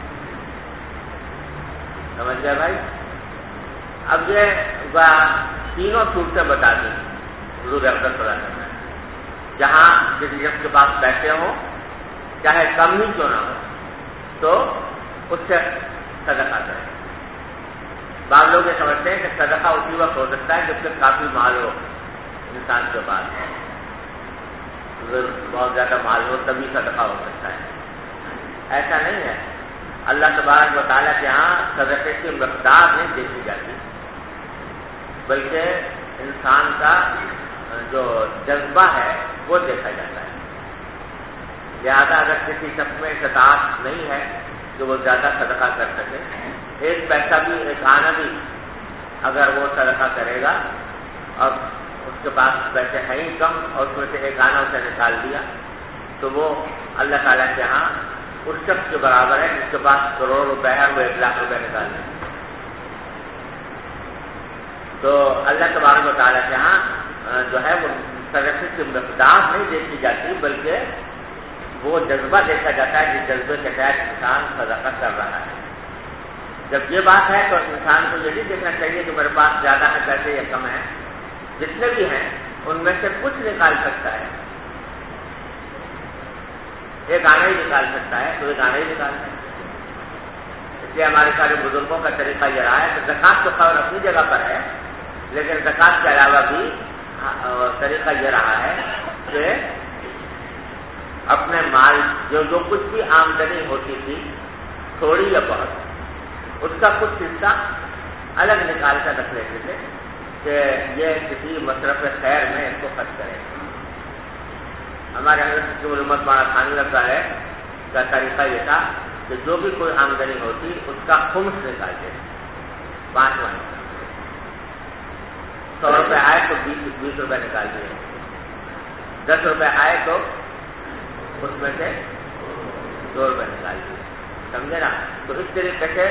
سمجھ گئے بھائی؟ اب یہ تینوں صورتیں بتا دی حضور اقدس صلی اللہ علیہ وسلم، جہاں کسی شخص کے پاس پیسے ہوں چاہے کم ہی کیوں نہ ہو تو اس سے صدقہ کرے۔ بعض لوگ یہ سمجھتے ہیں کہ صدقہ اسی وقت ہو سکتا ہے جب تک کافی مال ہو انسان کے پاس، بہت زیادہ مال ہو تبھی صدقہ ہو سکتا ہے۔ ایسا نہیں ہے، اللہ تبارک و تعالیٰ کے ہاں صدقے کی مقدار نہیں دیکھی جاتی، بلکہ انسان کا جو جذبہ ہے وہ دیکھا جاتا ہے۔ لہذا اگر کسی شخص میں استطاعت نہیں ہے کہ وہ زیادہ صدقہ کر سکے، ایک پیسہ بھی ایک آنا بھی اگر وہ صدقہ کرے گا اور اس کے پاس پیسے ہیں ہی کم اور اس میں سے ایک آنا اسے نکال دیا، تو وہ اللہ تعالیٰ کے ہاں اس شخص کے برابر ہے جس کے پاس کروڑ روپے ہے وہ 1 لاکھ روپے نکال دیں۔ تو اللہ تبارک و تعالیٰ کے ہاں جو ہے وہ صدقے کی مقدار نہیں دیکھی جاتی، بلکہ وہ جذبہ دیکھا جاتا ہے جس جذبے کے تحت انسان صدقہ کر رہا ہے۔ جب یہ بات ہے تو انسان کو یہ نہیں دیکھنا چاہیے کہ میرے پاس زیادہ ہے پیسے یا کم ہے، جتنے بھی ہیں ان میں سے کچھ نکال سکتا ہے، ایک آنا ہی نکال سکتا ہے تو ایک آنا ہی نکال سکتا ہے۔ اس لیے ہمارے سارے بزرگوں کا طریقہ یہ رہا ہے کہ زکوٰۃ تو خیر اپنی جگہ پر ہے، لیکن زکوٰۃ کے علاوہ بھی طریقہ یہ رہا ہے کہ اپنے مال جو کچھ بھی آمدنی ہوتی تھی تھوڑی یا بہت، اس کا کچھ حصہ الگ نکال کر رکھ لیتے تھے کہ یہ کسی مصرف خیر میں اس کو خرچ کرے۔ ہمارے حضرت حکیم الامت مولانا ثانوی رضا ہے کا طریقہ یہ تھا کہ جو بھی کوئی آمدنی ہوتی اس کا خمس نکالتے، 5واں 100 روپے آئے تو 20 روپے نکال دیے، 10 روپے آئے تو اس میں سے 2 روپے نکال دیے، سمجھے نا؟ تو اس طریقے سے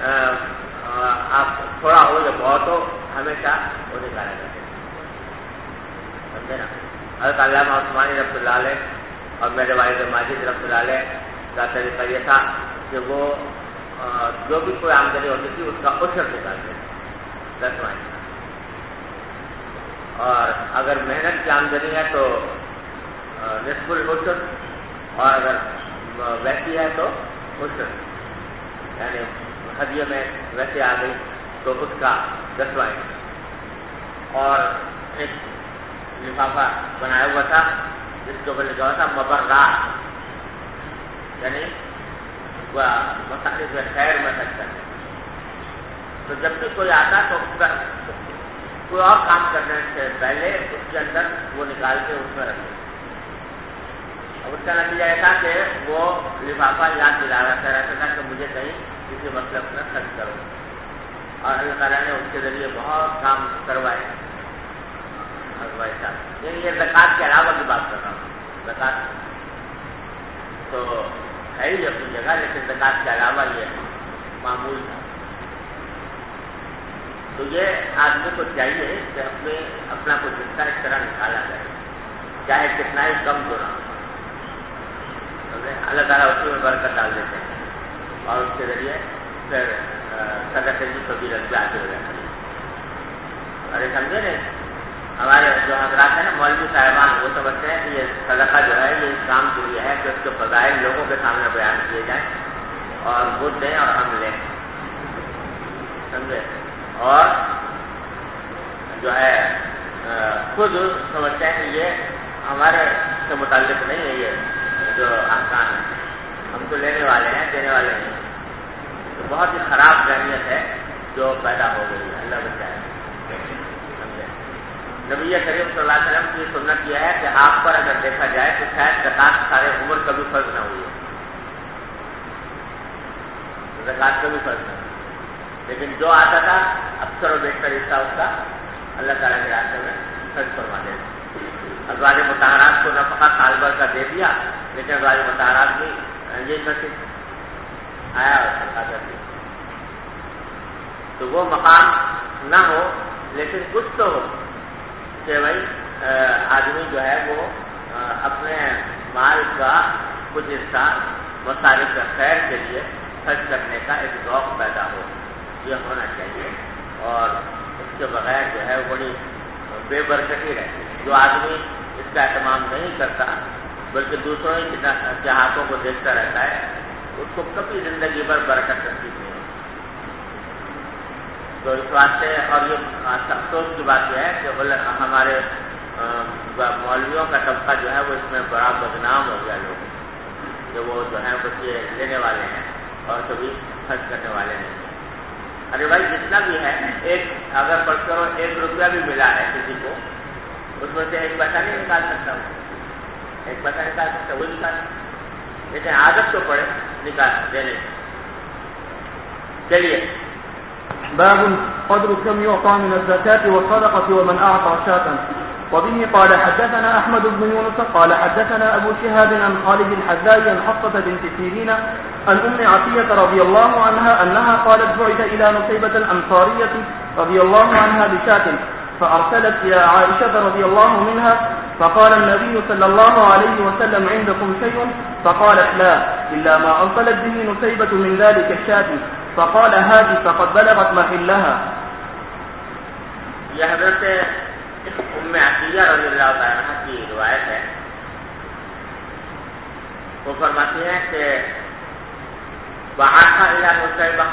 آپ تھوڑا ہو یا بہت ہو ہمیشہ وہ نکالا جاتا ہے، سمجھے نا؟ حضرت علامہ عثمانی رحمۃ اللہ علیہ اور میرے والد ماجد رحمۃ اللہ علیہ کا طریقہ یہ تھا کہ وہ جو بھی کوئی آمدنی ہوتی تھی اس کا عشر نکالتے تھے، 10واں، اور اگر محنت کی آمدنی ہے تو نصف العشر، اور اگر ویسی ہے تو عشر، یعنی ہدیے میں ویسے آ گئی تو اس کا 10واں۔ اور ایک لفافہ بنایا ہوا تھا جس کے اوپر لکھا ہوا تھا مبرات، یعنی وہ مصارف خیر میں خرچ کرنا۔ تو جب بھی کوئی آتا تو کوئی اور کام کرنے سے پہلے اس کے اندر وہ نکال کے اس میں رکھتے، اب اس کا نتیجہ یہ تھا کہ وہ لفافہ یاد دلا رہتا تھا کہ مجھے کہیں کسی مطلب میں خرچ کرو، اور اللہ تعالیٰ نے اس کے ذریعے بہت کام کروائے۔ یعنی یہ زکوٰۃ کے علاوہ کی بات کر رہا ہوں، زکوٰۃ تو ہے ہی اپنی جگہ، لیکن زکوٰۃ کے علاوہ یہ معمول تھا۔ تو یہ آدمی کو چاہیے کہ اپنا کچھ حصہ اس طرح نکالا جائے، چاہے کتنا ہی کم کیوں نہ ہو، اللہ تعالیٰ اسی میں برکت ڈال دیتے ہیں اور اس کے ذریعے پھر صدقے کی فضیلت بھی آگے ہو جاتی ہے۔ ارے سمجھے نہیں؟ ہمارے جو حضرات ہیں نا مولوی صاحبان وہ سمجھتے ہیں کہ یہ صدقہ جو ہے یہ اس کام کے لیے ہے کہ اس کے فضائل لوگوں کے سامنے بیان کیے جائیں اور خود دیں اور ہم لیں، سمجھے؟ اور جو ہے خود سمجھتے ہیں کہ یہ ہمارے سے متعلق نہیں ہے، یہ جو احکام ہے ہم تو لینے والے ہیں، دینے والے نہیں۔ تو بہت ہی خراب ذہنیت ہے جو پیدا ہو گئی ہے، اللہ بچائے۔ نبی کریم صلی اللہ علیہ وسلم کی سنت یہ ہے کہ آپ پر اگر دیکھا جائے تو شاید زکات سارے عمر کبھی فرض نہ ہوئی ہے، زکات کبھی فرض نہ ہوئی، لیکن جو آتا تھا اکثر و بیشتر حصہ اس کا اللہ تعالیٰ کے راستے میں خرچ فرما دیتے۔ ازواج مطہرات کو نفقہ سال بھر کا دے دیا، لیکن ازواج مطہرات بھی یہ کرتی آیا اور سرکار کرتی، تو وہ مقام نہ ہو لیکن کچھ تو ہو کہ بھائی آدمی جو ہے وہ اپنے مال کا کچھ حصہ مصارف خیر کے لیے خرچ کرنے کا ایک ذوق پیدا ہو، یہ ہونا چاہیے۔ اور اس کے بغیر جو ہے بڑی بے برکتی رہتی ہے۔ جو آدمی اس کا اہتمام نہیں کرتا بلکہ دوسروں کی چاہتوں کو دیکھتا رہتا ہے، اس کو کبھی زندگی بھر برکت نصیب نہیں ہوتی۔ تو اس واسطے اور یہ افسوس کی بات یہ ہے کہ ہمارے مولویوں کا طبقہ جو ہے وہ اس میں بڑا بدنام ہو گیا، لوگ کہ وہ جو ہے بچے لینے والے ہیں اور کبھی خرچ کرنے والے نہیں۔ ارے بھائی جتنا بھی ہے، ایک اگر فرض کرو 1 روپیہ بھی ملا ہے کسی کو، اس میں سے 1 پیسہ نہیں نکال سکتا، وہ 1 پیسہ نکال سکتا، وہ نکال، لیکن عادت تو پڑے نکال دینے۔ چلیے باب قدر كم يعطى من الزكاة والصدقة ومن أعطى شاة. وبه قال حدثنا أحمد بن يونس قال حدثنا أبو شهاب عن خالد الحذاء عن حفصة بنت سيرين عن أم عطية رضي الله عنها أنها قالت بعث إلى نصيبة الأنصارية رضي الله عنها بشاة فأرسلت إلى عائشة رضي الله منها فقال النبي صلى الله عليه وسلم عندكم شيء؟ فقالت لا إلا ما أرسلت به نصيبة من ذلك الشاة فقال هذه فقد بلغت محلها. یہ حضرت ام عطیہ رضی اللہ عنہا کی روایت ہے، وہ فرماتی ہیں کہ بعث الی نصیبہ،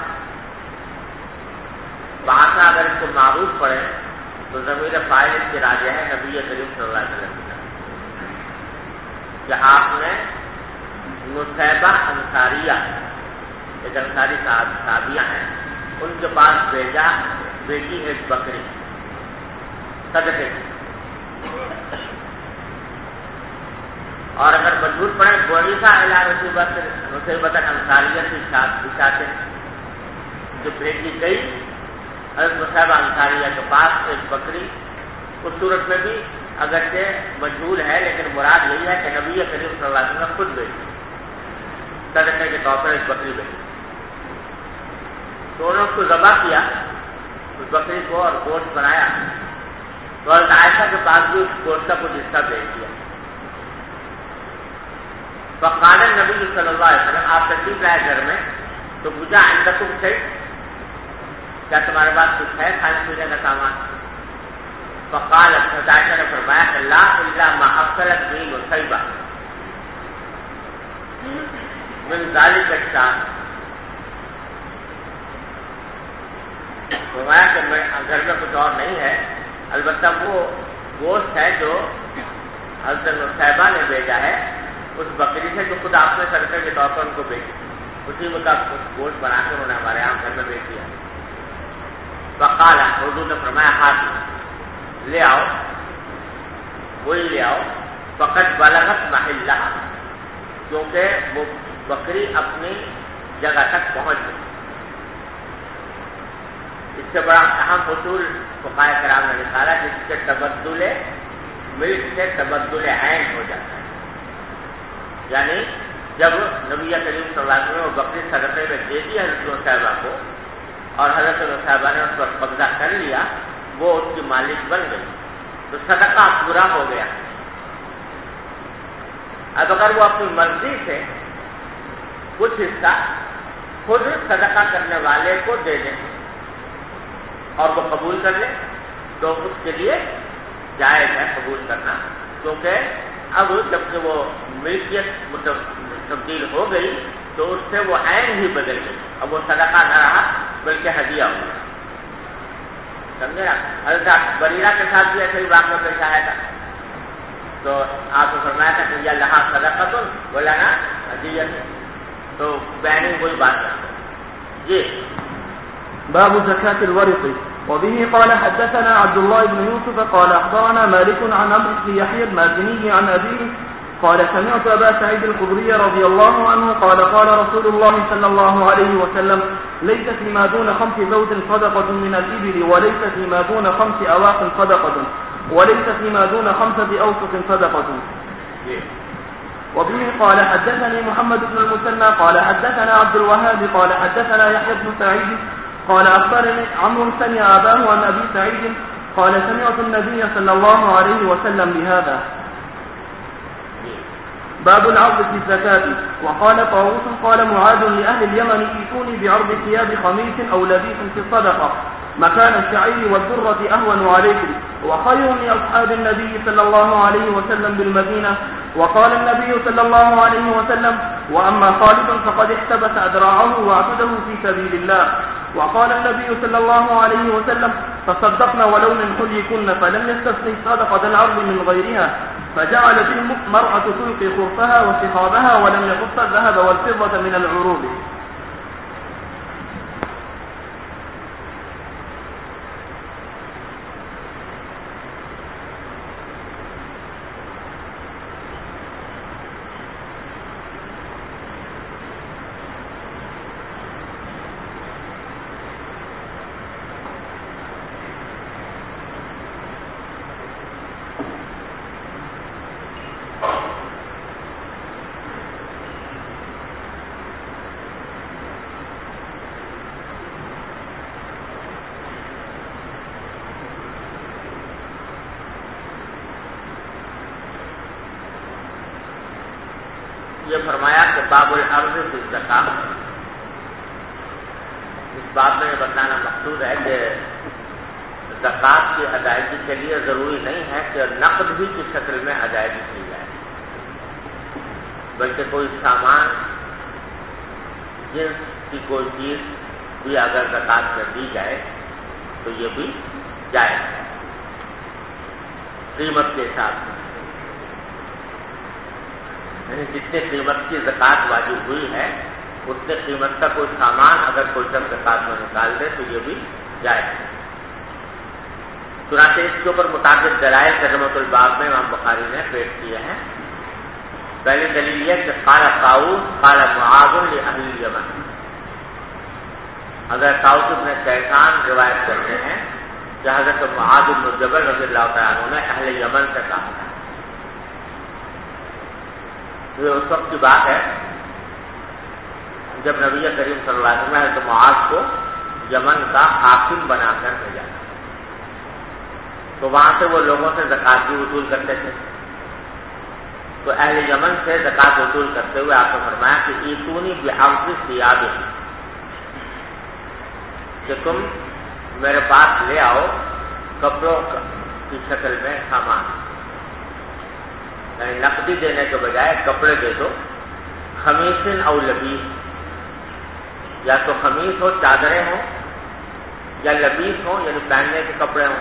بعث اگر اس کو معروف پڑھے تو ضمیر فاعل اس کے راجع ہے نبی کریم صلی اللہ علیہ وسلم کہ آپ نے نصیبہ انصاریہ، ایک انصاری صحابیہ ہیں، ان کے پاس بھیجا بیٹی ایک بکری صدقے کی، اور اگر مجبور پڑے بوریسا الی نصیبۃ انصاریہ کی بچاتے جو بھیجی گئی حضرت نصیبہ انصاریہ کے پاس ایک بکری، اس صورت میں بھی اگرچہ مجہول ہے لیکن مراد یہی ہے کہ نبی کریم صلی اللہ علیہ وسلم نے خود بھیجی، صدقے کے طور پر ایک بکری بھیجی، تو انہوں نے اس کو ذبح کیا اس بکری کو اور گوشت بنایا، تو حضرت عائشہ کے پاس بھی اس گوشت کا کچھ حصہ بھیج دیا۔ فقال النبی صلی اللہ علیہ وسلم، آپ تشریف لائے گھر میں تو پوچھا عندکم شیء، کیا تمہارے پاس کچھ ہے کھانے پینے کا سامان؟ فقال حضرت عائشہ نے فرمایا کہ لا الا ما ارسلت به نصیبہ من ذلک الشاة، فرمایا کہ گھر میں کچھ اور نہیں ہے، البتہ وہ گوشت ہے جو حضرت نصیبہ نے بھیجا ہے اس بکری سے جو خود آپ نے صدقے کے طور پر ان کو بھیجی، اسی میں کا گوشت بنا کر انہوں نے ہمارے یہاں گھر میں بھیج دیا۔ فقال، حضور نے فرمایا ہاتھ لے آؤ، وہی لے آؤ، فقط بلغت محلہ، کیونکہ وہ بکری اپنی جگہ تک پہنچ گئی۔ اس سے بڑا اہم اصول فقہائے کرام نے نکالا جس سے تبدل ملک سے تبدل عین ہو جاتا ہے، یعنی جب نبی کریم صلی اللہ علیہ وسلم وہ بکری صدقے میں دے دی حضرت نصیبہ کو اور حضرت نصیبہ نے اس پر قبضہ کر لیا، وہ اس کی مالک بن گئی، تو صدقہ پورا ہو گیا۔ اب اگر وہ اپنی مرضی سے کچھ حصہ خود صدقہ کرنے والے کو دے دیں اور وہ قبول کر لے تو اس کے لیے جائز ہے قبول کرنا، کیونکہ اب جب سے وہ ملکیت تبدیل ہو گئی تو اس سے وہ عین ہی بدل گئی، اب وہ صدقہ نہ رہا بلکہ ہدیہ ہوا، سمجھے نا؟ حضرت بریرہ کے ساتھ بھی ایسا ہی واقعہ پیش آیا تھا، تو آپ کو فرمایا تھا کہ یا لہا صدقۃ ولنا ہدیہ، تو بیانی وہی بات ہے جی۔ باب زكاة الورق. وبه قال حدثنا عبد الله بن يوسف قال أخبرنا مالك عن عمرو بن يحيى المازني عن أبيه قال سمعت أبا سعيد الخدري رضي الله عنه قال قال رسول الله صلى الله عليه وسلم ليس فيما دون 5 زوج صدقة من الإبل وليس فيما دون 5 أواق صدقة وليس فيما دون 5 أوسق صدقة. وبه قال حدثني محمد بن المثنى قال حدثنا عبد الوهاب قال حدثنا يحيى بن سعيد قال أخبرني عمرو سمع أباه عن أبي سعيد قال سمعت النبي صلى الله عليه وسلم بهذا. باب العرض في الزكاة. وقال طاووس قال معاذ لأهل اليمن ائتوني بعرض ثياب خميس أو لبيس في الصدقة مكان الشعير والذرة أهون عليكم وخير لأصحاب النبي صلى الله عليه وسلم بالمدينة. وقال النبي صلى الله عليه وسلم وأما خالد فقد احتبس أذراعه واعتده في سبيل الله. وقال النبي صلى الله عليه وسلم تصدقنا ولو من حليكن فلم يستثني صدقة العرض من غيرها فجعلت المرأة تلقي خرفها وسخابها ولم يقص الذهب والفضة من العروض. یہ فرمایا کہ باب العرض فی الزکاۃ، اس باب میں یہ بتانا مقصود ہے کہ زکوٰۃ کی ادائیگی کے لیے ضروری نہیں ہے کہ نقد بھی کی شکل میں ادائیگی کی جائے، بلکہ کوئی سامان جنس کی کوئی چیز بھی اگر زکوٰۃ میں دی جائے تو یہ بھی جائز ہے قیمت کے حساب سے، یعنی جتنے قیمت کی زکوٰۃ واجب ہوئی ہے اتنے قیمت کا کوئی سامان اگر کوئی شخص زکوٰۃ میں نکال دے تو یہ بھی جائز ہے۔ چنانچہ اس کے اوپر متعدد دلائل ترجمۃ الباب میں امام بخاری نے پیش کیے ہیں۔ پہلی دلیل یہ کہ قال طاووس قال معاذ لأہل الیمن، اگر طاووس بن کیسان روایت کرتے ہیں کہ حضرت معاذ بن جبل رضی اللہ تعالیٰ عنہ نے اہل یمن سے کہا تھا، یہ اس وقت کی بات ہے جب نبی کریم صلی اللہ علیہ وسلم نے حضرت معاذ کو یمن کا حاکم بنا کر بھیجا، تو وہاں سے وہ لوگوں سے زکوٰۃ بھی وصول کرتے تھے، تو اہل یمن سے زکوٰۃ وصول کرتے ہوئے آپ نے فرمایا کہ ایتونی بعرض ثیاب، کہ تم میرے پاس لے آؤ کپڑوں کی شکل میں سامان، یعنی نقدی دینے کے بجائے کپڑے دے دو، خمیس او لبیس، یا تو خمیس ہو چادریں ہوں یا لبیس ہوں یعنی پہننے کے کپڑے ہوں،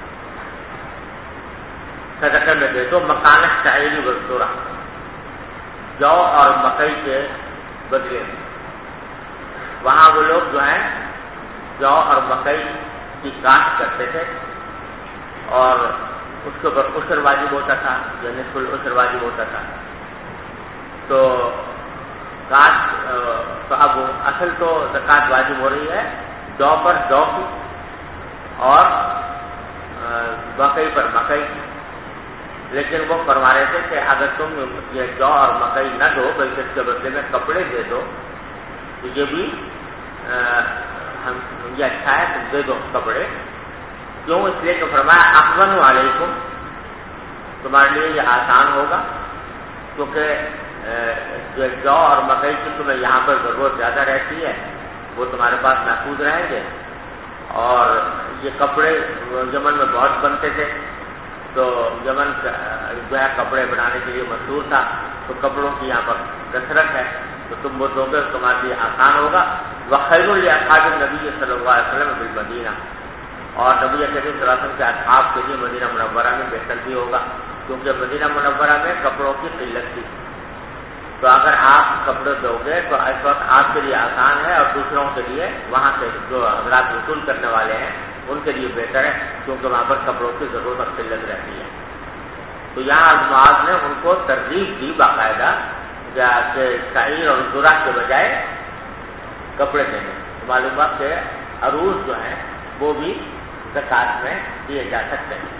صدقے میں دے دو، مکان الشعیر والذرہ، جو اور مکئی کے بدلے میں۔ وہاں وہ لوگ جو ہیں جو اور مکئی کی کاشت کرتے تھے اور اس کے اوپر عشر واجب ہوتا تھا یا نصف العشر واجب ہوتا تھا، تو کاشت تو اب اصل تو زکوٰۃ واجب ہو رہی ہے جو پر جو کی اور مکئی پر مکئی کی، لیکن وہ فرما رہے تھے کہ اگر تم یہ جو اور مکئی نہ دو بلکہ اس کے بدلے میں کپڑے دے دو تو یہ بھی یہ اچھا ہے، تم دے دو کپڑے، کیوں؟ اس لیے کہ فرمایا احون علیکم، تمہارے لیے یہ آسان ہوگا، کیونکہ جو اور مکئی کی تمہیں یہاں پر ضرورت زیادہ رہتی ہے وہ تمہارے پاس محفوظ رہیں گے، اور یہ کپڑے یمن میں بہت بنتے تھے تو یمن جو ہے کپڑے بنانے کے لیے مشہور تھا، تو کپڑوں کی یہاں پر کثرت ہے، تو تم وہ دو گے تمہارے لیے آسان ہوگا۔ وخیر لاصحاب النبی صلی اللہ علیہ وسلم بالمدینہ، اور نبی کریم صلی اللہ علیہ وسلم کے اصحاب کے لیے مدینہ منورہ میں بہتر بھی ہوگا، کیونکہ مدینہ منورہ میں کپڑوں کی قلت تھی، تو اگر آپ کپڑے دو گے تو اس وقت آپ کے لیے آسان ہے، اور دوسروں کے لیے وہاں سے جو حضرات وصول کرنے والے ہیں ان کے لیے بہتر ہے، کیونکہ وہاں پر کپڑوں کی ضرورت اور قلت رہتی ہے۔ تو یہاں معاذ نے ان کو ترغیب دی باقاعدہ کہ شعیر اور ذرہ کے بجائے کپڑے دینے، معلومات کے عروض جو ہیں وہ بھی زکات میں دیے جا سکتے ہیں۔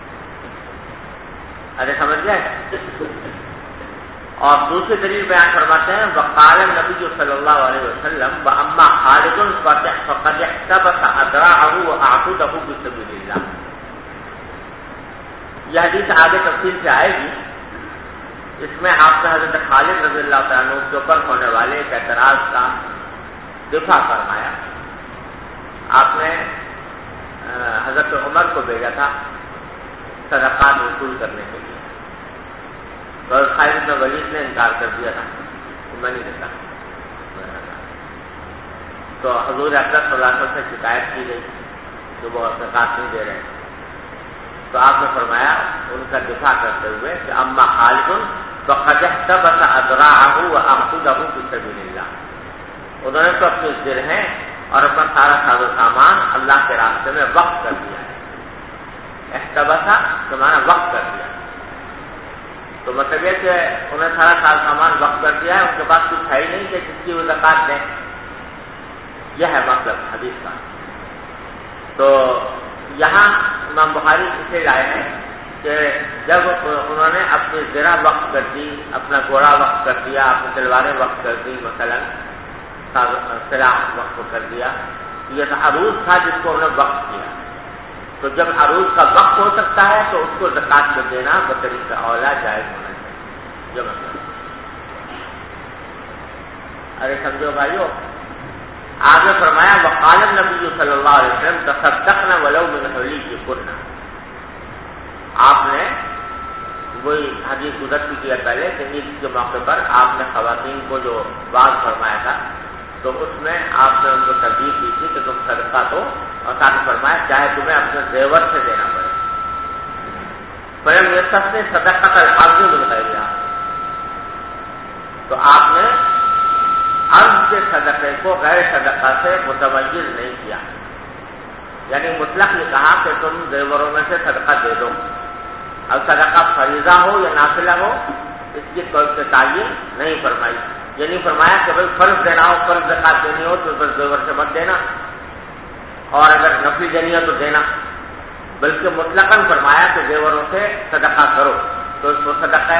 ارے سمجھ گئے؟ اور دوسری دلیل بیان فرماتے ہیں وقال النبی صلی اللہ علیہ وسلم واما خالد فقد احتبس ادراعه واعقده في سبيل الله۔ یہ حدیث آگے تفصیل سے آئے گی، اس میں آپ نے حضرت خالد رضی اللہ تعالیٰ عنہ کے اوپر ہونے والے ایک اعتراض کا دفاع فرمایا۔ آپ نے حضرت عمر کو بھیجا تھا صدقات وصول کرنے کے لیے، تو خالد بن ولید نے انکار کر دیا تھا کہ میں نہیں دیتا، تو حضور اکرم صلی اللہ علیہ وسلم سے شکایت کی گئی کہ وہ زکات نہیں دے رہے، تو آپ نے فرمایا ان کا دفاع کرتے ہوئے کہ اما خالد فقد احتبس ادراعه واخذه في سبيل الله، انہوں نے تو اپنے درہیں اور اپنا سارا ساز و سامان اللہ کے راستے میں وقف کر دیا ہے۔ احتبسا تو معنی وقف کر دیا، تو مطلب یہ کہ انہیں سارا ساز سامان وقف کر دیا ہے، ان کے پاس کچھ ہے ہی نہیں کہ جس کی وہ زکات دیں، یہ ہے مطلب حدیث کا۔ تو یہاں امام بخاری اسے لائے ہیں کہ جب انہوں نے اپنی زرہ وقف کر دی، اپنا گھوڑا وقف کر دیا، اپنی تلواریں وقف کر دی، مثلا سلاح وقف کر دیا، یہ عروض تھا جس کو انہوں نے وقف کیا، تو جب عروض کا وقف ہو سکتا ہے تو اس کو زکات میں دینا بطریقہ اولا جائز ہونا چاہیے، یہ مطلب۔ ارے سمجھو بھائیو، آگے فرمایا وقال النبی صلی اللہ علیہ وسلم تصدقنا ولو من حلیکن، آپ نے وہی حدیث گزر چکی ہے پہلے کہ عید کے موقع پر آپ نے خواتین کو جو وعظ فرمایا تھا، تو اس میں آپ نے ان کو ترغیب دی تھی کہ تم صدقہ دو، اور ساتھ فرمایا چاہے تمہیں اپنے زیور سے دینا پڑے، فلم یستثنی صدقۃ العرض من غیرہا، تو آپ نے عرض کے صدقے کو غیر صدقہ سے متمیز نہیں کیا، یعنی مطلق نے کہا کہ تم زیوروں میں سے صدقہ دے دو، اب صدقہ فریضہ ہو یا نافلہ ہو اس کی کوئی تعین نہیں فرمائی، یہ نہیں فرمایا کہ بھائی فرض دینا ہو، فرض زکات دینی ہو تو بس زیور سے مت دینا، اور اگر نفلی دینی ہو تو دینا، بلکہ مطلقاً فرمایا کہ زیوروں سے صدقہ کرو، تو اس کو صدقہ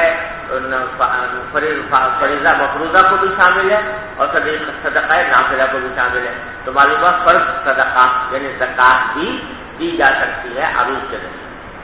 فریضہ مفروضہ کو بھی شامل ہے اور صدقہ نافلہ کو بھی شامل ہے، تو معلوم ہوا فرض صدقہ یعنی زکات بھی دی جا سکتی ہے عروض کے ذریعے۔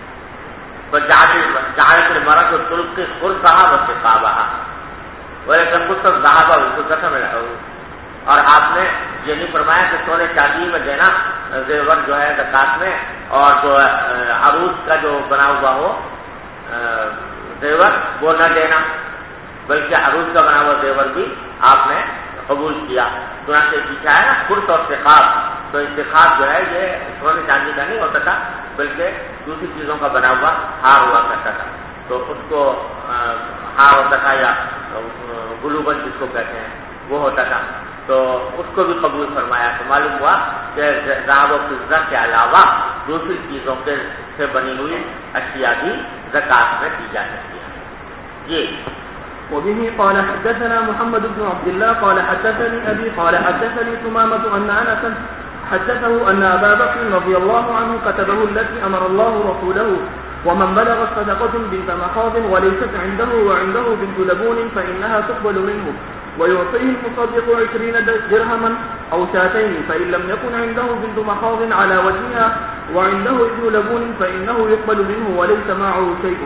جعلت المرأة تلقي خرصها وثقابها ولكن قصة الذهب والفضة من العروض، اور آپ نے یہ نہیں فرمایا کہ سونے چاندی میں دینا زیور جو ہے زکات میں، اور جو عروض کا جو بنا ہوا ہو زیور وہ نہ دینا، بلکہ عروض کا بنا ہوا زیور بھی آپ نے قبول کیا۔ چنانچہ پیچھے ہے نا خرص اور ثقاب، تو ثقاب جو ہے یہ سونے چاندی کا نہیں ہوتا تھا بلکہ دوسری چیزوں کا بنا ہوا ہار ہوا کرتا تھا، تو اس کو ہار ہوتا تھا یا گلوبن جس کو کہتے ہیں وہ ہوتا تھا، تو اس کو بھی قبول فرمایا، تو معلوم ہوا کہ ذهب و فضہ کے علاوہ دوسری چیزوں کے سے بنی ہوئی اشیاء بھی زکات میں دی جا سکتی ہے۔ جی وبه قال حدثنا محمد بن عبد الله قال حدثني أبي قال حدثني ثمامة أن أنس حدثه أن أبا بكر رضي الله عنه كتبه التي أمر الله رسوله ومن بلغ الصدقة بنت مخاض وليست عنده وعنده بنت لبون فإنها تقبل منه ويعطيه المصدق 20 درهما أو شاتين فإن لم يكن عنده بنت مخاض على وجهها وعنده ابن لبون فإنه يقبل منه وليس معه شيء۔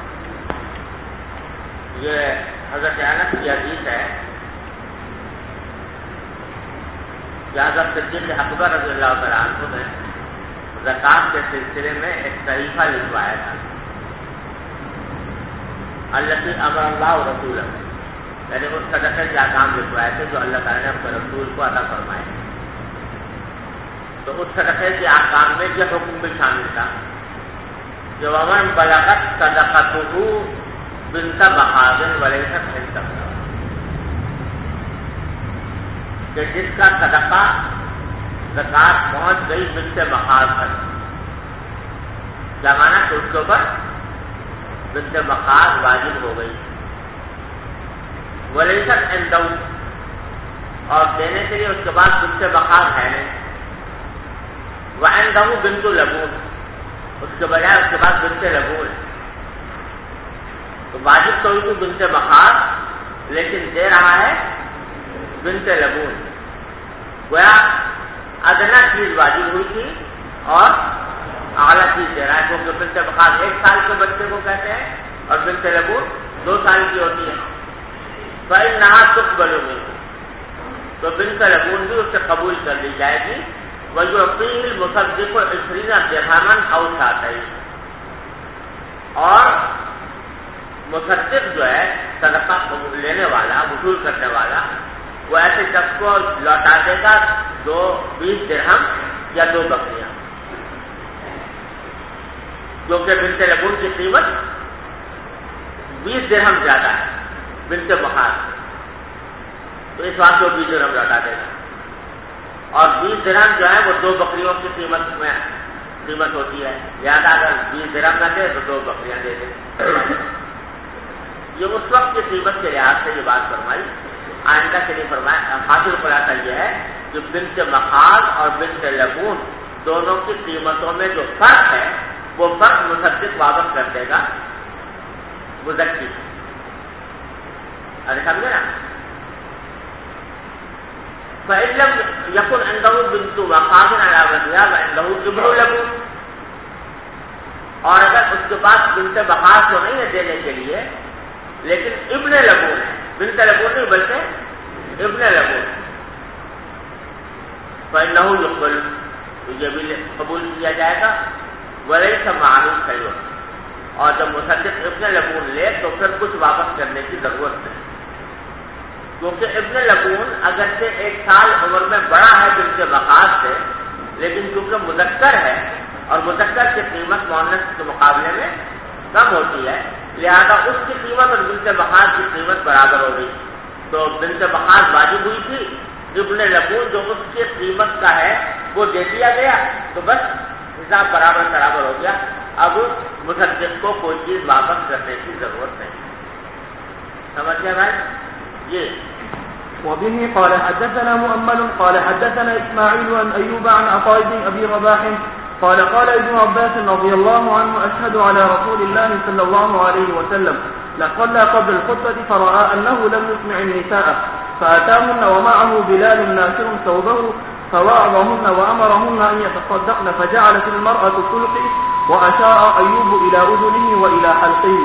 یہ حضرت انس کی حدیث ہے کہ حضرت صدیق اکبر رضی اللہ تعالیٰ عنہ نے زکات کے سلسلے میں ایک صحیفہ لکھوایا تھا، التي امر اللہ رسولہ، یعنی اس صدقے کے احکام لکھوائے تھے جو اللہ تعالیٰ نے اپنے رسول کو عطا فرمائے. تو اس صدقے کے احکام میں یہ حکم بھی شامل تھا کہ ومن بلغت صدقته بنت مخاض وليست حنطا، کہ جس کا صدقہ زکات پہنچ گئی بنت مخاض تک. کیا مانا کہ اس کے اوپر بنت مخاض واجب ہو گئی. وليست حنطا، اور دینے کے لیے اس کے بعد بنت مخاض ہے نہیں. وعنده بنت لبون، اس کے بجائے اس کے بعد بنت لبون. تو واجب تو ہوئی تھی بنت مخاض، لیکن دے رہا ہے بنت لبون. گویا ادنا چیز واجب ہوئی تھی اور اعلیٰ چیز دے رہا ہے، کیونکہ بنت مخاض 1 سال کے بچے کو کہتے ہیں اور بنت لبون 2 سال کی ہوتی ہے. فإنها تقبل منه، تو بنت لبون بھی اس سے قبول کر لی جائے گی. وَيُعْطِيهِ الْمُصَدِّقُ 20 درہما أو شاتين، اور مصدق جو ہے صدقہ لینے والا، وصول کرنے والا، وہ ایسے شخص کو لوٹا دے گا 20 درہم یا 2 بکریاں، کیونکہ بنت لبون کی قیمت 20 درہم زیادہ ہے بنت مخاض، تو اس واسطے وہ 20 درہم لوٹا دے گا. اور 20 درہم جو ہے وہ 2 بکریوں کی قیمت ہوتی ہے، لہٰذا اگر 20 درہم نہ دے تو 2 بکریاں دے دے. یہ اس وقت کی قیمت کے لحاظ سے یہ بات فرمائی. آئندہ کے لیے فرمایا حاصل خلاصہ یہ ہے کہ بنت مخاض اور بنت لبون دونوں کی قیمتوں میں جو فرق ہے وہ فرق مصدق واضح کر دے گا مزکی. ارے سمجھے نا؟ فإن لم يكن عنده بنت مخاض على وليها وعنده ابن لبون، اور اگر اس کے پاس بنت مخاض تو نہیں ہے دینے کے لیے لیکن ابن لبون ہے، بنت لبون نہیں بلکہ ابن لبون، فإنه يقبل، تو یہ بھی قبول کیا جائے گا. وليس معه شيء، اور جب مصدق ابن لبون لے تو پھر کچھ واپس کرنے کی ضرورت نہیں، کیونکہ ابن لبون اگرچہ 1 سال عمر میں بڑا ہے بنت مخاض سے، لیکن کیونکہ مذکر ہے اور مذکر کی قیمت مؤنث کے مقابلے میں کم ہوتی ہے، لہذا اس کی قیمت اور بنت مخاض کی قیمت برابر ہو گئی. تو بنت مخاض واجب ہوئی تھی، ابن لبون جو اس کی قیمت کا ہے وہ دے دیا گیا، تو بس حساب برابر ہو گیا. اب مصدق کو کوئی چیز واپس کرنے کی ضرورت نہیں. سمجھ گئے بھائی؟ یہ وبه قال حدثنا مؤمل قال حدثنا إسماعيل عن أيوب عن عطاء بن أبي رباح قال قال ابن عباس رضي الله عنه أشهد على رسول الله صلى الله عليه وسلم لقل قبل الخطبة فرأى أنه لم يسمع النساء فأتاهن ومعه بلال ناصر ثوبه فوعظهن وأمرهن أن يتصدقن فجعلت المرأة تلقي وأشار أيوب إلى أذنه وإلى حلقه.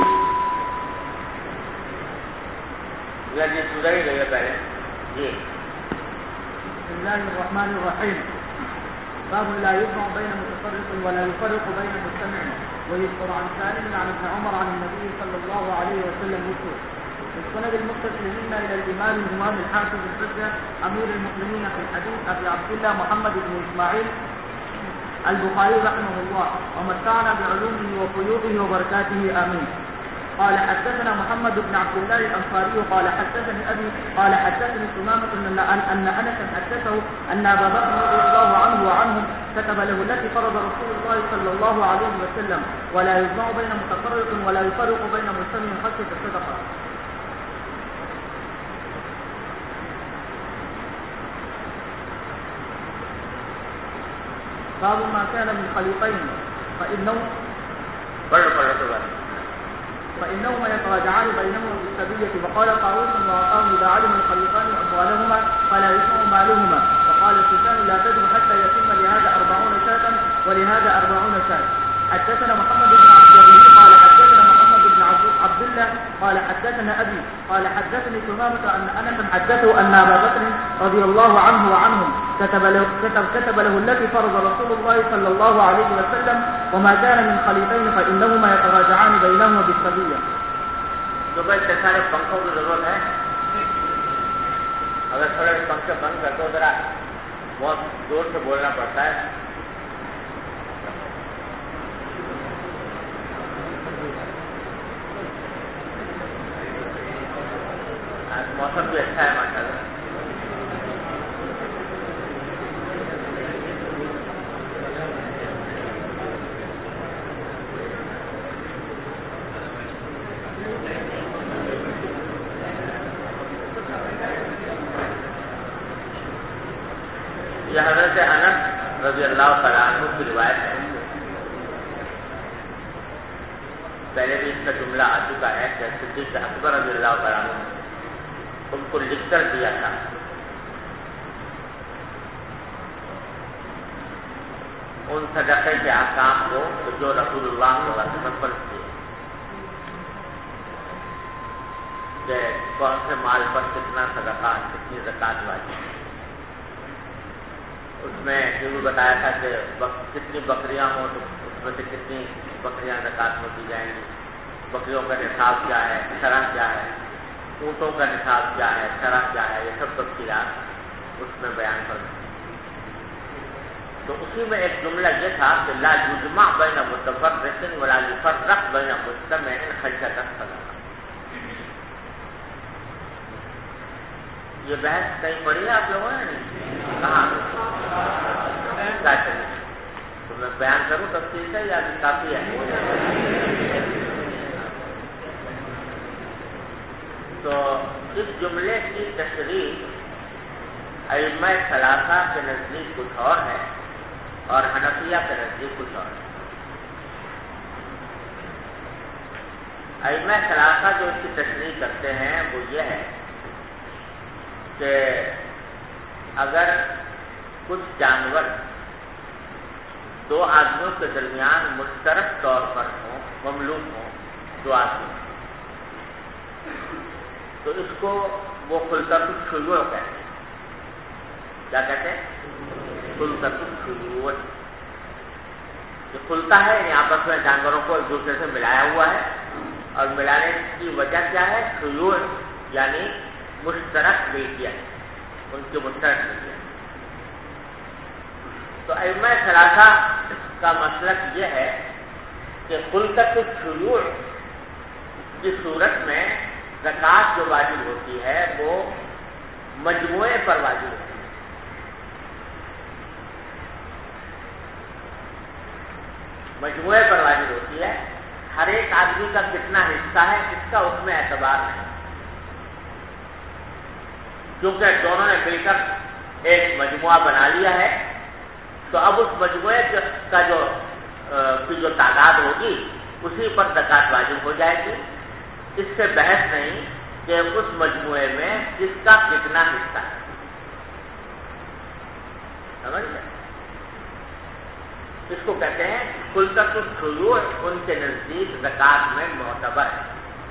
بسم الله الرحمن الرحيم. باب لا يجمع بين متفرق ولا يفرق بين مجتمع. ويذكر عن سالم عن ابن عمر عن النبي صلى الله عليه وسلم مثله. السند المتصل منا الى الامام الامام الحافظ الحجه امير المؤمنين في الحديث ابي عبد الله محمد بن اسماعيل البخاري رحمه الله ومتعنا بعلومه وقيوده وبركاته امين. قال حدثنا محمد بن عبد الله الأنصاري قال حدثني أبي قال حدثني سمامة أن أنسا حدثه أن أبا بكر رضي الله عنه وعنهم كتب له التي فرض رسول الله صلى الله عليه وسلم ولا يجمع بين متفرق ولا يفرق بين مسلم خشية الصدقة. باب ما كان من خليطين فإنهما يتراجعان بينهما بالسبية. وقال طاووس وعطاء إذا علم الخليطان أموالهما فلا يسمع مالهما. وقال سفيان لا تدري حتى يتم لهذا 40 شاة ولهذا 40 شاة. حدثنا محمد بن عبد الله قال حدثنا محمد بن عبد الله قال حدثنا أبي قال حدثني سمامة أن أنس حدثه أن أبا بكر رضي الله عنه وعنهم كتب له التي فرض رسول الله صلى الله عليه وسلم وما كان من خليطين فإنهما يتراجعان بينهما بالسبية. تو بھائی اتنے سارے پنکھوں کی ضرورت ہے؟ اگر تھوڑے پنکھے بند کر دو ذرا، بہت زور سے بولنا پڑتا ہے. موسم بھی اچھا ہے ماشاء اللہ. یہ حضرت انس رضی اللہ تعالیٰ عنہ کی روایت ہے. پہلے بھی اس کا جملہ آ چکا ہے کہ صدیق اکبر رضی اللہ تعالیٰ عنہ ان کو لکھ کر دیا تھا ان صدقے کے احکام کو جو رسول اللہ صلی اللہ علیہ وسلم پر کیے، کہ کون سے مال پر کتنا صدقہ، کتنی زکات واجب ہے. اس میں یہ بھی بتایا تھا کہ کتنی بکریاں ہوں تو اس میں سے کتنی بکریاں زکات میں دی جائیں گی، بکریوں کا نصاب کیا ہے، شرح کیا ہے، اونٹوں کا نصاب کیا ہے، شرح کیا ہے، یہ سب تفصیلات اس میں بیان کر دیں. تو اسی میں ایک جملہ یہ تھا کہ لا یجمع بین متفرق ولا یفرق بین مجتمع خشیۃ الصدقہ. یہ بحث کہیں پڑھی ہے آپ لوگوں نے؟ کہاں؟ تو میں بیان کروں تفصیل سے یا کافی ہے؟ تو اس جملے کی تشریح ائمہ ثلاثہ کے نزدیک کچھ اور ہے اور حنفیہ کے نزدیک کچھ اور ہے. ائمہ ثلاثہ جو اس کی تشریح کرتے ہیں وہ یہ ہے کہ اگر کچھ جانور دو آدمیوں کے درمیان مشترک طور پر ہوں، مملوک ہوں، دو آدمی، تو اس کو وہ خلطۃ الشیوع کہتے ہیں. کیا کہتے ہیں؟ خلطۃ الشیوع. یہ خلطہ ہے، یعنی آپس میں جانوروں کو ایک دوسرے سے ملایا ہوا ہے، اور ملانے کی وجہ کیا ہے؟ شیوع یعنی مشترک ملکیت، ان کی مشترک ملکیت. تو ائمہ ثلاثہ کا مسلک یہ ہے کہ خلطۃ الشیوع کی صورت میں زکوٰۃ جو واجب ہوتی ہے وہ مجموعے پر واجب ہوتی ہے. مجموعے پر واجب ہوتی ہے. ہر ایک آدمی کا کتنا حصہ ہے اس کا اس میں اعتبار نہیں، کیونکہ دونوں نے مل کر ایک مجموعہ بنا لیا ہے. تو اب اس مجموعے کا جو تعداد ہوگی اسی پر زکوٰۃ واجب ہو جائے گی. اس سے بحث نہیں کہ اس مجموعے میں کس کا کتنا حصہ ہے. سمجھ گئے؟ اس کو کہتے ہیں خلطۃ الشیوع. ان کے نزدیک زکوٰۃ میں معتبر ہے.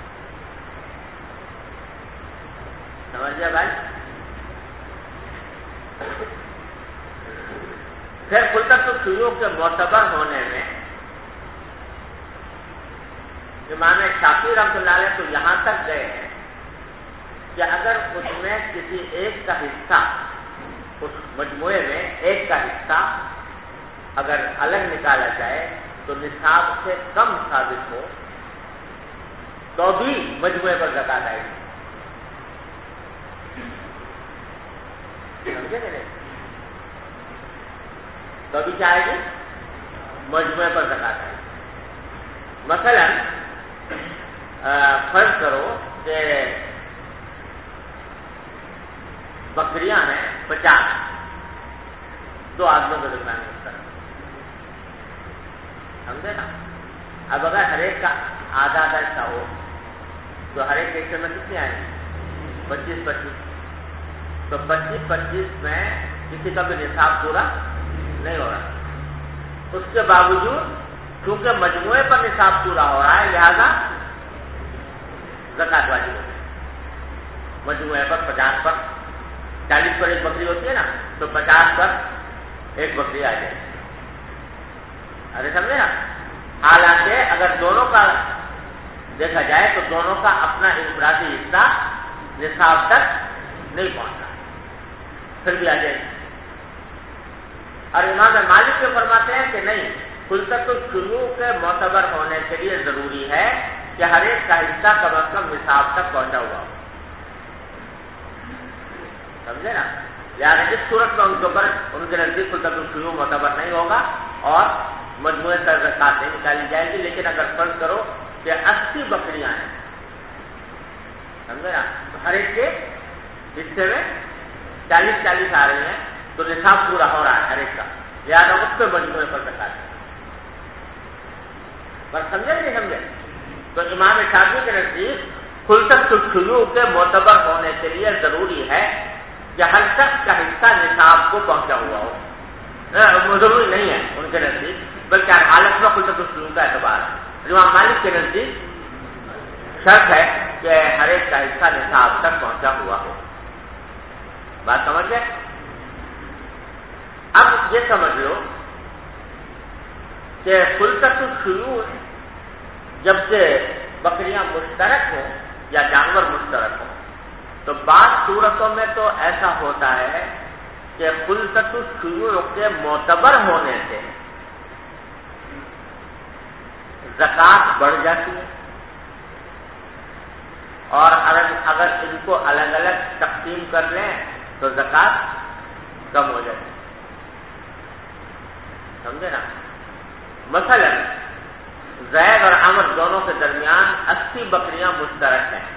سمجھ گئے بھائی؟ پھر خلطۃ الشیوع کے معتبر ہونے میں امام شافعی رحمۃ اللہ علیہ تو یہاں تک گئے ہیں کہ اگر اس میں کسی ایک کا حصہ، اس مجموعے میں ایک کا حصہ اگر الگ نکالا جائے تو نصاب سے کم ثابت ہو تو بھی مجموعے پر زکوٰۃ آئے گی. سمجھے نہیں؟ تو ابھی کیا آئے گی؟ مجموعے پر زکوٰۃ آئے گی. مثلا فرض کرو کہ بکریاں ہیں 50، دو آدمیوں کے درمیان مشترک. سمجھے نا؟ اب اگر ہر ایک کا آدھا آدھا حصہ ہو تو ہر ایک حصے میں کتنی آئیں گی؟ 25-25. تو 25-25 میں کسی کا بھی نصاب پورا نہیں ہو رہا. اس کے باوجود کیونکہ مجموعے پر نصاب پورا ہو رہا ہے لہذا زکوٰۃ واجب ہوتی ہے. مجموعے پر 50 پر 40 پر ایک بکری ہوتی ہے نا، تو 50 پر ایک بکری آ جائے. ارے سمجھے نا؟ حالانکہ اگر دونوں کا دیکھا جائے تو دونوں کا اپنا انفرادی حصہ نصاب تک نہیں پہنچا، پھر بھی آ جائے گی۔ اور امام مالک یہ فرماتے ہیں کہ نہیں، خلطۃ الشیوع کے معتبر ہونے کے لیے ضروری ہے کہ ہر ایک کا حصہ کم از کم نصاب تک پہنچا ہوا ہو، سمجھے نا؟ یعنی اس صورت میں ان کے اوپر ان کے نزدیک خلطۃ الشیوع معتبر نہیں ہوگا اور مجموعے سے زکات نہیں نکالی جائے گی۔ لیکن اگر فرض کرو کہ 80 بکریاں ہیں، سمجھے نا، تو ہر ایک کے حصے میں 40 آ رہی ہیں، تو نصاب پورا ہو رہا ہے ہر ایک کا، لہٰذا اس پہ مجموعے پر زکات ہے۔ پر سمجھے نہیں سمجھے؟ تو امام شافعی کے نزدیک خلطۃ الشیوع کے معتبر ہونے کے لیے ضروری ہے کہ ہر شخص کا حصہ نصاب کو پہنچا ہوا ہو، ضروری نہیں ہے ان کے نزدیک، بلکہ ہر حالت میں خلطۃ الشیوع کا اعتبار ہے۔ امام مالک کے نزدیک شرط ہے کہ ہر ایک کا حصہ نصاب تک پہنچا ہوا ہو۔ بات سمجھ گئے؟ اب یہ سمجھ لو کہ خلطۃ الشیوع جبکہ بکریاں مشترک ہوں یا جانور مشترک ہوں، تو بعض صورتوں میں تو ایسا ہوتا ہے کہ خلطۃ الشیوع کے معتبر ہونے سے زکات بڑھ جاتی ہے، اور اگر ان کو الگ الگ تقسیم کر لیں تو زکات کم ہو جاتی ہے، سمجھے نا؟ مثلا زید اور عمرو دونوں کے درمیان 80 بکریاں مشترک ہیں،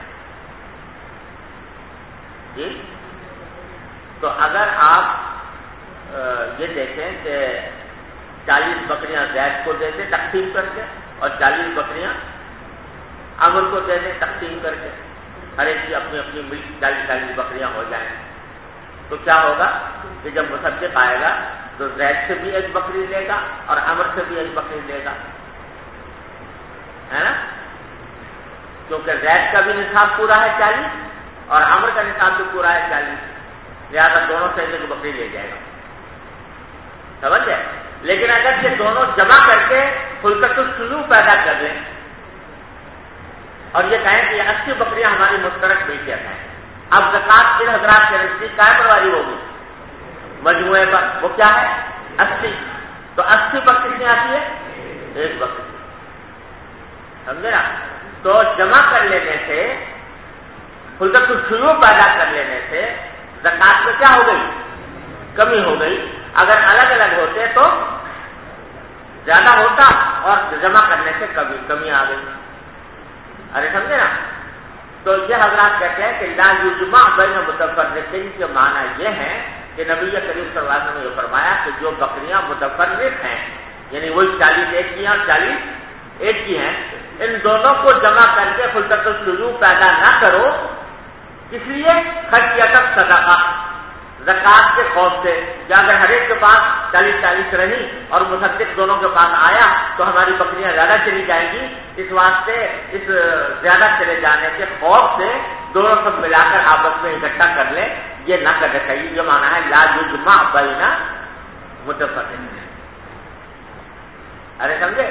جی، تو اگر آپ یہ دیکھیں کہ 40 بکریاں زید کو دے دیں تقسیم کر کے اور 40 بکریاں عمرو کو دے دیں تقسیم کر کے، ہر ایک کی اپنی اپنی مل 40 بکریاں ہو جائیں، تو کیا ہوگا کہ جب مصدق آئے گا تو زید سے بھی ایک بکری لے گا اور عمرو سے بھی ایک بکری لے گا، ہے نا؟ کیونکہ زید کا بھی نصاب پورا ہے 40 اور عمرو کا نصاب بھی پورا ہے 40، لہٰذا دونوں سے ایک بکری لے جائے گا، سمجھ گئے؟ لیکن اگر یہ دونوں جمع کر کے خلطۃ الشیوع پیدا کر لیں اور یہ کہیں کہ یہ 80 بکریاں ہماری مشترک ملکیت ہیں، اب زکات ان حضرات کے نزدیک کیا پر واجب ہوگی؟ مجموعے پر، وہ کیا ہے؟ 80، تو 80 پر کتنی آتی ہے؟ ایک بکری، سمجھے نا؟ تو جمع کر لینے سے، خلطۃ الشیوع پیدا کر لینے سے زکات میں کیا ہو گئی؟ کمی ہو گئی۔ اگر الگ الگ ہوتے تو زیادہ ہوتا اور جمع کرنے سے کمی آ گئی، ارے سمجھے نا؟ تو یہ حضرات کہتے ہیں کہ لا یجمع بین متفرقین کے معنی یہ ہے کہ نبی کریم صلی اللہ علیہ وسلم نے یہ فرمایا کہ جو بکریاں متفرق ہیں، یعنی وہی 40 ایک کی ہیں اور 40 ایک کی ہیں، ان دونوں کو جمع کر کے خلطۃ الشیوع پیدا نہ کرو، اس لیے خشیۃ الصدقہ، زکات کے خوف سے، کہ اگر ہر ایک کے پاس 40 رہی اور مصدق دونوں کے پاس آیا تو ہماری بکریاں زیادہ چلی جائیں گی، اس واسطے اس زیادہ چلے جانے کے خوف سے دونوں سب ملا کر آپس میں اکٹھا کر لیں، یہ نہ کرنا چاہیے۔ یہ مانا ہے لا یجمع بین متفرقین، ارے سمجھے؟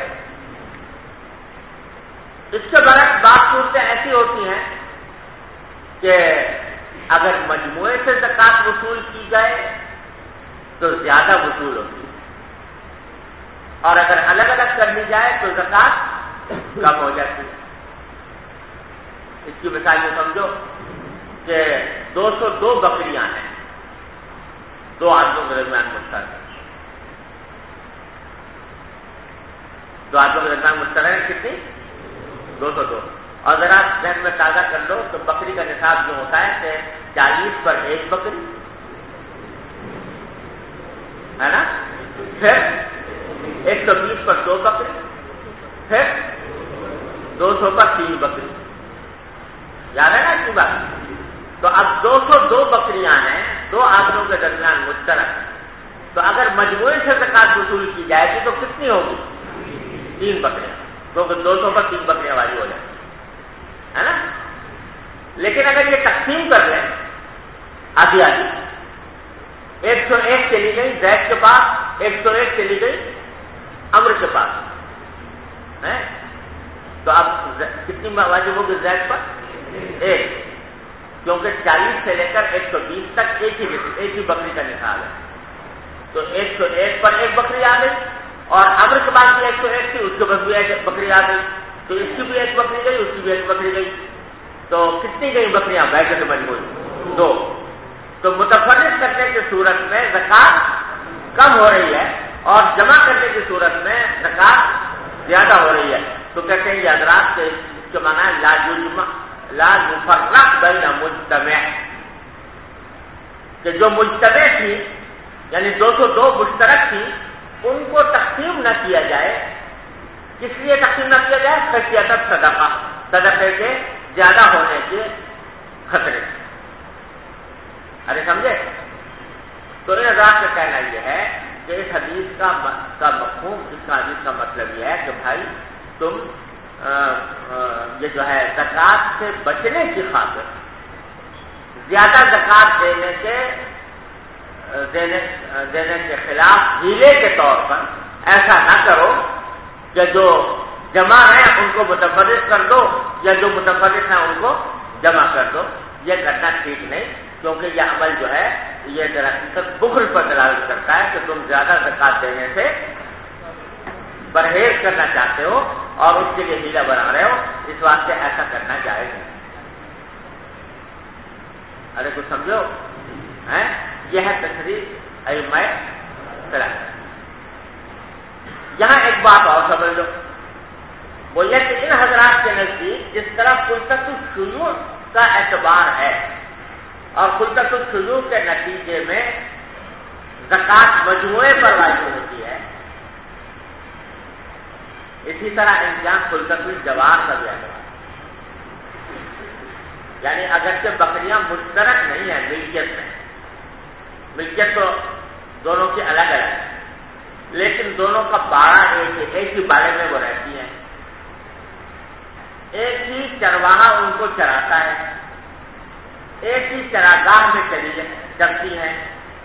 اس کے برعکس بعض صورتیں ایسی ہوتی ہیں کہ اگر مجموعے سے زکات وصول کی جائے تو زیادہ وصول ہوتی ہے، اور اگر الگ الگ کر لی جائے تو زکات کم ہو جاتی ہے۔ اس کی مثال یہ سمجھو کہ 202 بکریاں ہیں، 2 آدمیوں کے درمیان مشترک، 2 آدمیوں کے درمیان مشترک کتنی؟ 202، اور ذرا ذہن میں تازہ کر لو تو بکری کا نصاب جو ہوتا ہے کہ 40 پر ایک بکری ہے نا، پھر 120 پر 2 بکری، پھر 200 پر 3 بکری، یاد ہے نا اس کی بات؟ تو اب 202 بکریاں ہیں، 2 آدمیوں کے درمیان مشترک، تو اگر مجموعے سے زکات وصول کی جائے گی تو کتنی ہوگی؟ 3 بکریاں، کیونکہ 200 پر 3 بکریاں والی ہو جائیں، ہے نا؟ لیکن اگر یہ تقسیم کر لیں آدھی آدھی، 101 چلی گئی زید کے پاس، 101 چلی گئی عمرو کے پاس، تو اب کتنی واجب ہوگی زید پر؟ 1، کیونکہ 40 سے لے کر 120 تک ایک ہی بکری کا نصاب ہے، تو 101 پر 1 بکری آ گئی، اور عمر کے بعد بھی 101 تھی، اس کے بعد بھی 1 بکری آ گئی، تو اس کی بھی 1 بکری گئی، اس کی بھی 1 بکری گئی، تو کتنی گئی بکریاں بیٹھے سے مجموعی 2۔ تو متفرق کرنے کی صورت میں زکات کم ہو رہی ہے اور جمع کرنے کی صورت میں زکات زیادہ ہو رہی ہے، تو کہتے ہیں یہ حضرات کے اس کے معنی لا مفرق بین مجتمع، کہ جو مجتمع تھی یعنی 202 مشترک تھی ان کو تقسیم نہ کیا جائے۔ کس لیے تقسیم نہ کیا جائے؟ خشیت صدقہ، صدقے کے زیادہ ہونے کے خطرے۔ ارے سمجھے؟ تو ان حضرات کا کہنا یہ ہے کہ اس حدیث کا مفہوم، اس حدیث کا مطلب یہ ہے کہ بھائی تم یہ جو ہے زکات سے بچنے کی خاطر زیادہ زکات دینے کے خلاف ہیلے کے طور پر ایسا نہ کرو کہ جو جمع ہیں ان کو متفرق کر دو یا جو متفرق ہیں ان کو جمع کر دو، یہ کرنا ٹھیک نہیں، کیونکہ یہ عمل جو ہے یہ دراصل بخل پر دلالت کرتا ہے کہ تم زیادہ زکات دینے سے پرہیز کرنا چاہتے ہو اور اس کے لیے ہیلا بنا رہے ہو، اس واسطے ایسا کرنا جائز نہیں۔ ارے کچھ سمجھو، یہ ہے تشریح ائمہ ثلاثہ۔ یہاں ایک بات اور سمجھ لو، وہ یہ کہ ان حضرات کے نزدیک جس طرح خلطۃ الشیوع کا اعتبار ہے اور خلطۃ الشیوع کے نتیجے میں زکات مجموعے پر واجب ہوتی ہے، اسی طرح امتحان خلطۃ الجوار کا بھی اعتبار، یعنی اگرچہ بکریاں مشترک نہیں ہیں ملکیت میں، ملکیت تو دونوں کی الگ الگ ہے، لیکن دونوں کا باڑہ ایک ہی باڑے میں وہ رہتی ہیں، ایک ہی چرواہا ان کو چراتا ہے، ایک ہی چراگاہ میں چرتی ہیں،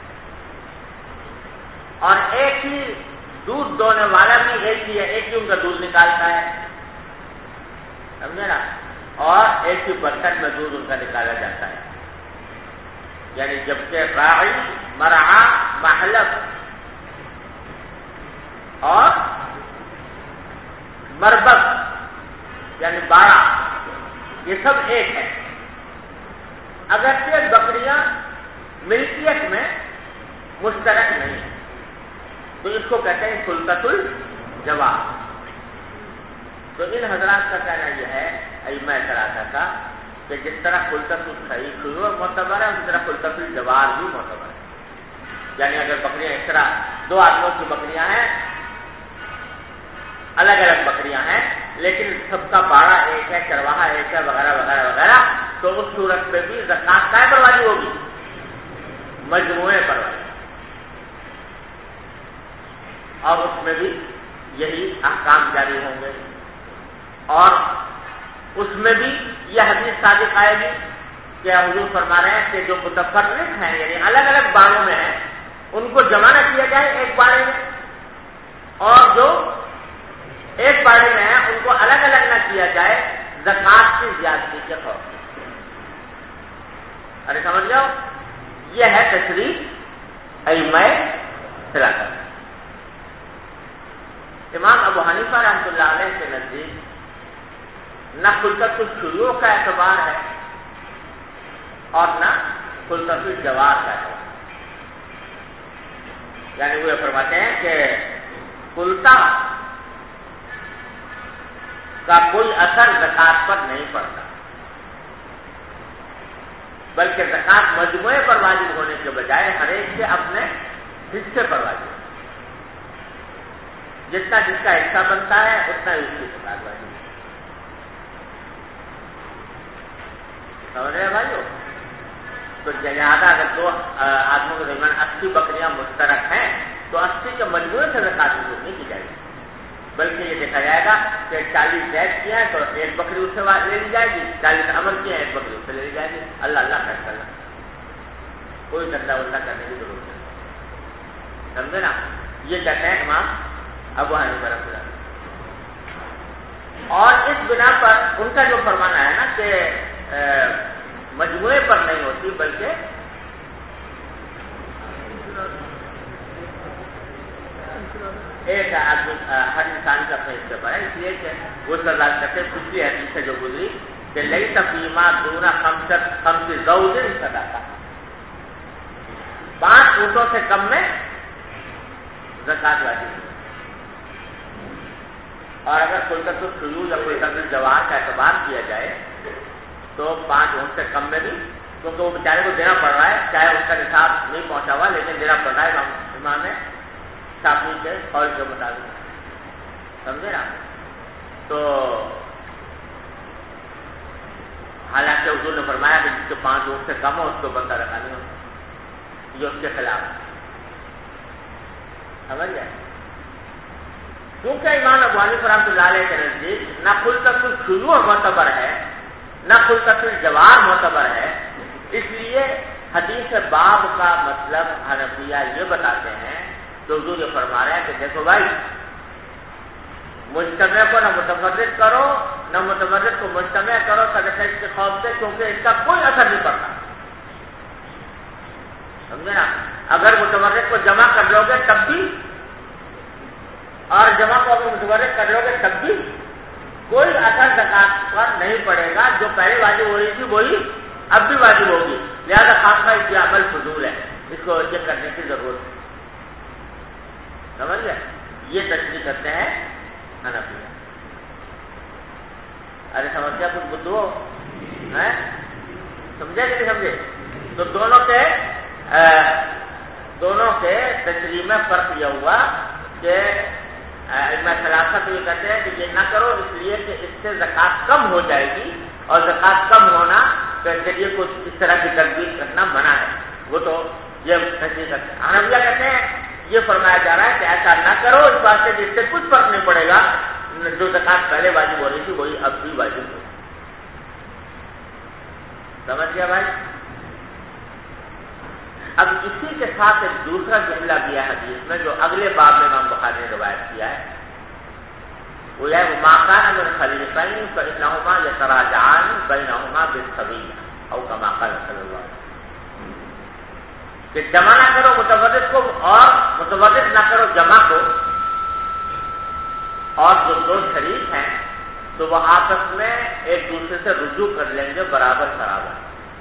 اور ایک ہی دودھ دونے والا بھی ایک ہی ہے، ایک ہی ان کا دودھ نکالتا ہے، سمجھے نا، اور ایک ہی برتن میں دودھ ان کا نکالا جاتا ہے، یعنی جبکہ راعی، مرعا، محلب اور مربط یعنی باڑہ یہ سب ایک ہے، اگرچہ بکریاں ملکیت میں مشترک نہیں ہیں، تو اس کو کہتے ہیں خلطۃ الجوار۔ تو ان حضرات کا کہنا یہ ہے ائمہ ثلاثہ کا کہ جس طرح خلطۃ الشیوع معتبر ہے اس طرح خلطۃ الجوار بھی معتبر ہے، یعنی اگر بکریاں اس طرح 2 آدمیوں کی بکریاں ہیں، الگ الگ بکریاں ہیں لیکن سب کا باڑہ ایک ہے، چرواہا ایک ہے، وغیرہ وغیرہ وغیرہ، تو اس صورت پہ بھی زکات کائے پر واجب ہوگی؟ مجموعے پر واجب، اور اس میں بھی یہی احکام جاری ہوں گے، اور اس میں بھی یہ حدیث صادق آئے گی کہ حضور فرما رہے ہیں کہ جو متفرق ہیں یعنی الگ الگ باڑوں میں ہیں ان کو جمع نہ کیا جائے ایک باڑے میں، اور جو ایک باڑے میں ہیں ان کو الگ الگ نہ کیا جائے زکات کی زیادتی کے طور پر۔ ارے سمجھ جاؤ، یہ ہے تشریح ائمہ ثلاثہ۔ امام ابو حنیفہ رحمۃ اللہ علیہ کے نزدیک نہ خلطۃ الشیوع کا اعتبار ہے اور نہ خلطۃ الجوار کا اعتبار، یعنی وہ فرماتے ہیں کہ خلطہ کا کوئی اثر زکات پر نہیں پڑتا، بلکہ زکات مجموعے پر واجب ہونے کے بجائے ہر ایک کے اپنے حصے پر واجب، جتنا جس کا حصہ بنتا ہے اتنا ہی اس کی زکات واجب۔ سمجھ رہے ہیں بھائیو؟ تو لہٰذا اگر 2 آدمیوں کے درمیان 80 بکریاں مشترک ہیں تو 80 کے مجموعے سے زکات وصول نہیں کی جائے گی، بلکہ یہ دیکھا جائے گا کہ 40 زید کی ہیں تو 1 بکری اس سے لے لی جائے گی، 40 عمل کی ہیں 1 بکری اس سے لے لی جائے گی، اللہ اللہ خیر کرنا، کوئی دندا ولدا کرنے کی ضرورت نہیں، سمجھے نا؟ یہ کہتے ہیں امام ابو حنیفہ رحمۃ اللہ۔ اور اس بنا پر ان کا جو فرمانا ہے نا کہ مجموعے پر نہیں ہوتی بلکہ ایک آدمی ہر انسان کا اپنے حصے پر ہے، اس لیے کہ وہ سردار کرتے پچھلی حدیث سے جو گزری کہ لئی تفیمہ دونا خمس زوج صدقہ، 5 اونٹوں سے کم میں زکات واجب ہے۔ اور اگر کوئی کا یا کوئی کا جواز کا اعتبار کیا جائے تو 5 اونٹ سے کم میں بھی، کیونکہ وہ بیچارے کو دینا پڑ رہا ہے، چاہے اس کا نصاب نہیں پہنچا ہوا لیکن دینا پڑ رہا ہے امام نے شافعی کے قول کے مطابق، سمجھے نا؟ تو حالانکہ حضور نے فرمایا کہ جس کے 5 اونٹ سے کم ہو اس کو بندہ رکھا نہیں ہو، یہ اس کے خلاف ہے، سمجھ گئے؟ کیونکہ امام ابو حنیفہ رحمۃ اللہ علیہ کے نزدیک نہ خلقۃ الشیوع معتبر ہے نہ خلقۃ الجوار معتبر ہے، اس لیے حدیث باب کا مطلب حنفیہ یہ بتاتے ہیں تو حضور یہ فرما رہے ہیں کہ دیکھو بھائی، مجتمع کو نہ متفرق کرو نہ متفرق کو مجتمع کرو صدقہ کے خوف سے، کیونکہ اس کا کوئی اثر نہیں پڑتا، سمجھے نا؟ اگر متفرق کو جمع کر لو گے تب بھی، اور جمع کو اگر متفرق کر لو گے تب بھی کوئی اثر زکات پر نہیں پڑے گا، جو پہلے واجب ہو رہی تھی وہی اب بھی واجب ہوگی، لہذا خاص کا اس عمل فضول ہے، اس کو یہ کرنے کی ضرورت ہے، سمجھ گئے؟ یہ تشریح کرتے ہیں حنفیہ۔ ارے سمجھتے کچھ بدھو ہے، سمجھے کہ نہیں سمجھے؟ تو دونوں کے تشریح میں فرق یہ ہوا کہ میں خلاصہ تو یہ کہتے ہیں کہ یہ نہ کرو اس لیے کہ اس سے زکات کم ہو جائے گی، اور زکات کم ہونا تو ذریعے کو اس طرح کی تدبیر کرنا منع ہے، وہ تو یہ تشریح کرتے ہیں۔ حنفیہ کہتے ہیں یہ فرمایا جا رہا ہے کہ ایسا نہ کرو اس بات سے جس سے کچھ فرق نہیں پڑے گا، جو زکات پہلے واجب ہو رہی تھی وہی اب بھی واجب ہو، سمجھ گیا بھائی؟ اب اسی کے ساتھ ایک دوسرا جملہ بھی ہے حدیث میں جو اگلے باب میں امام بخاری نے روایت کیا ہے، وہ ہے ما کان من خلیفین فانہما یتراجعان بینہما بالسویہ او کما قال صلی اللہ علیہ وسلم، کہ جمع نہ کرو متفرق کو اور متفرق نہ کرو جمع کو، اور جو دو شریک ہیں تو وہ آپس میں ایک دوسرے سے رجوع کر لیں گے برابر برابر،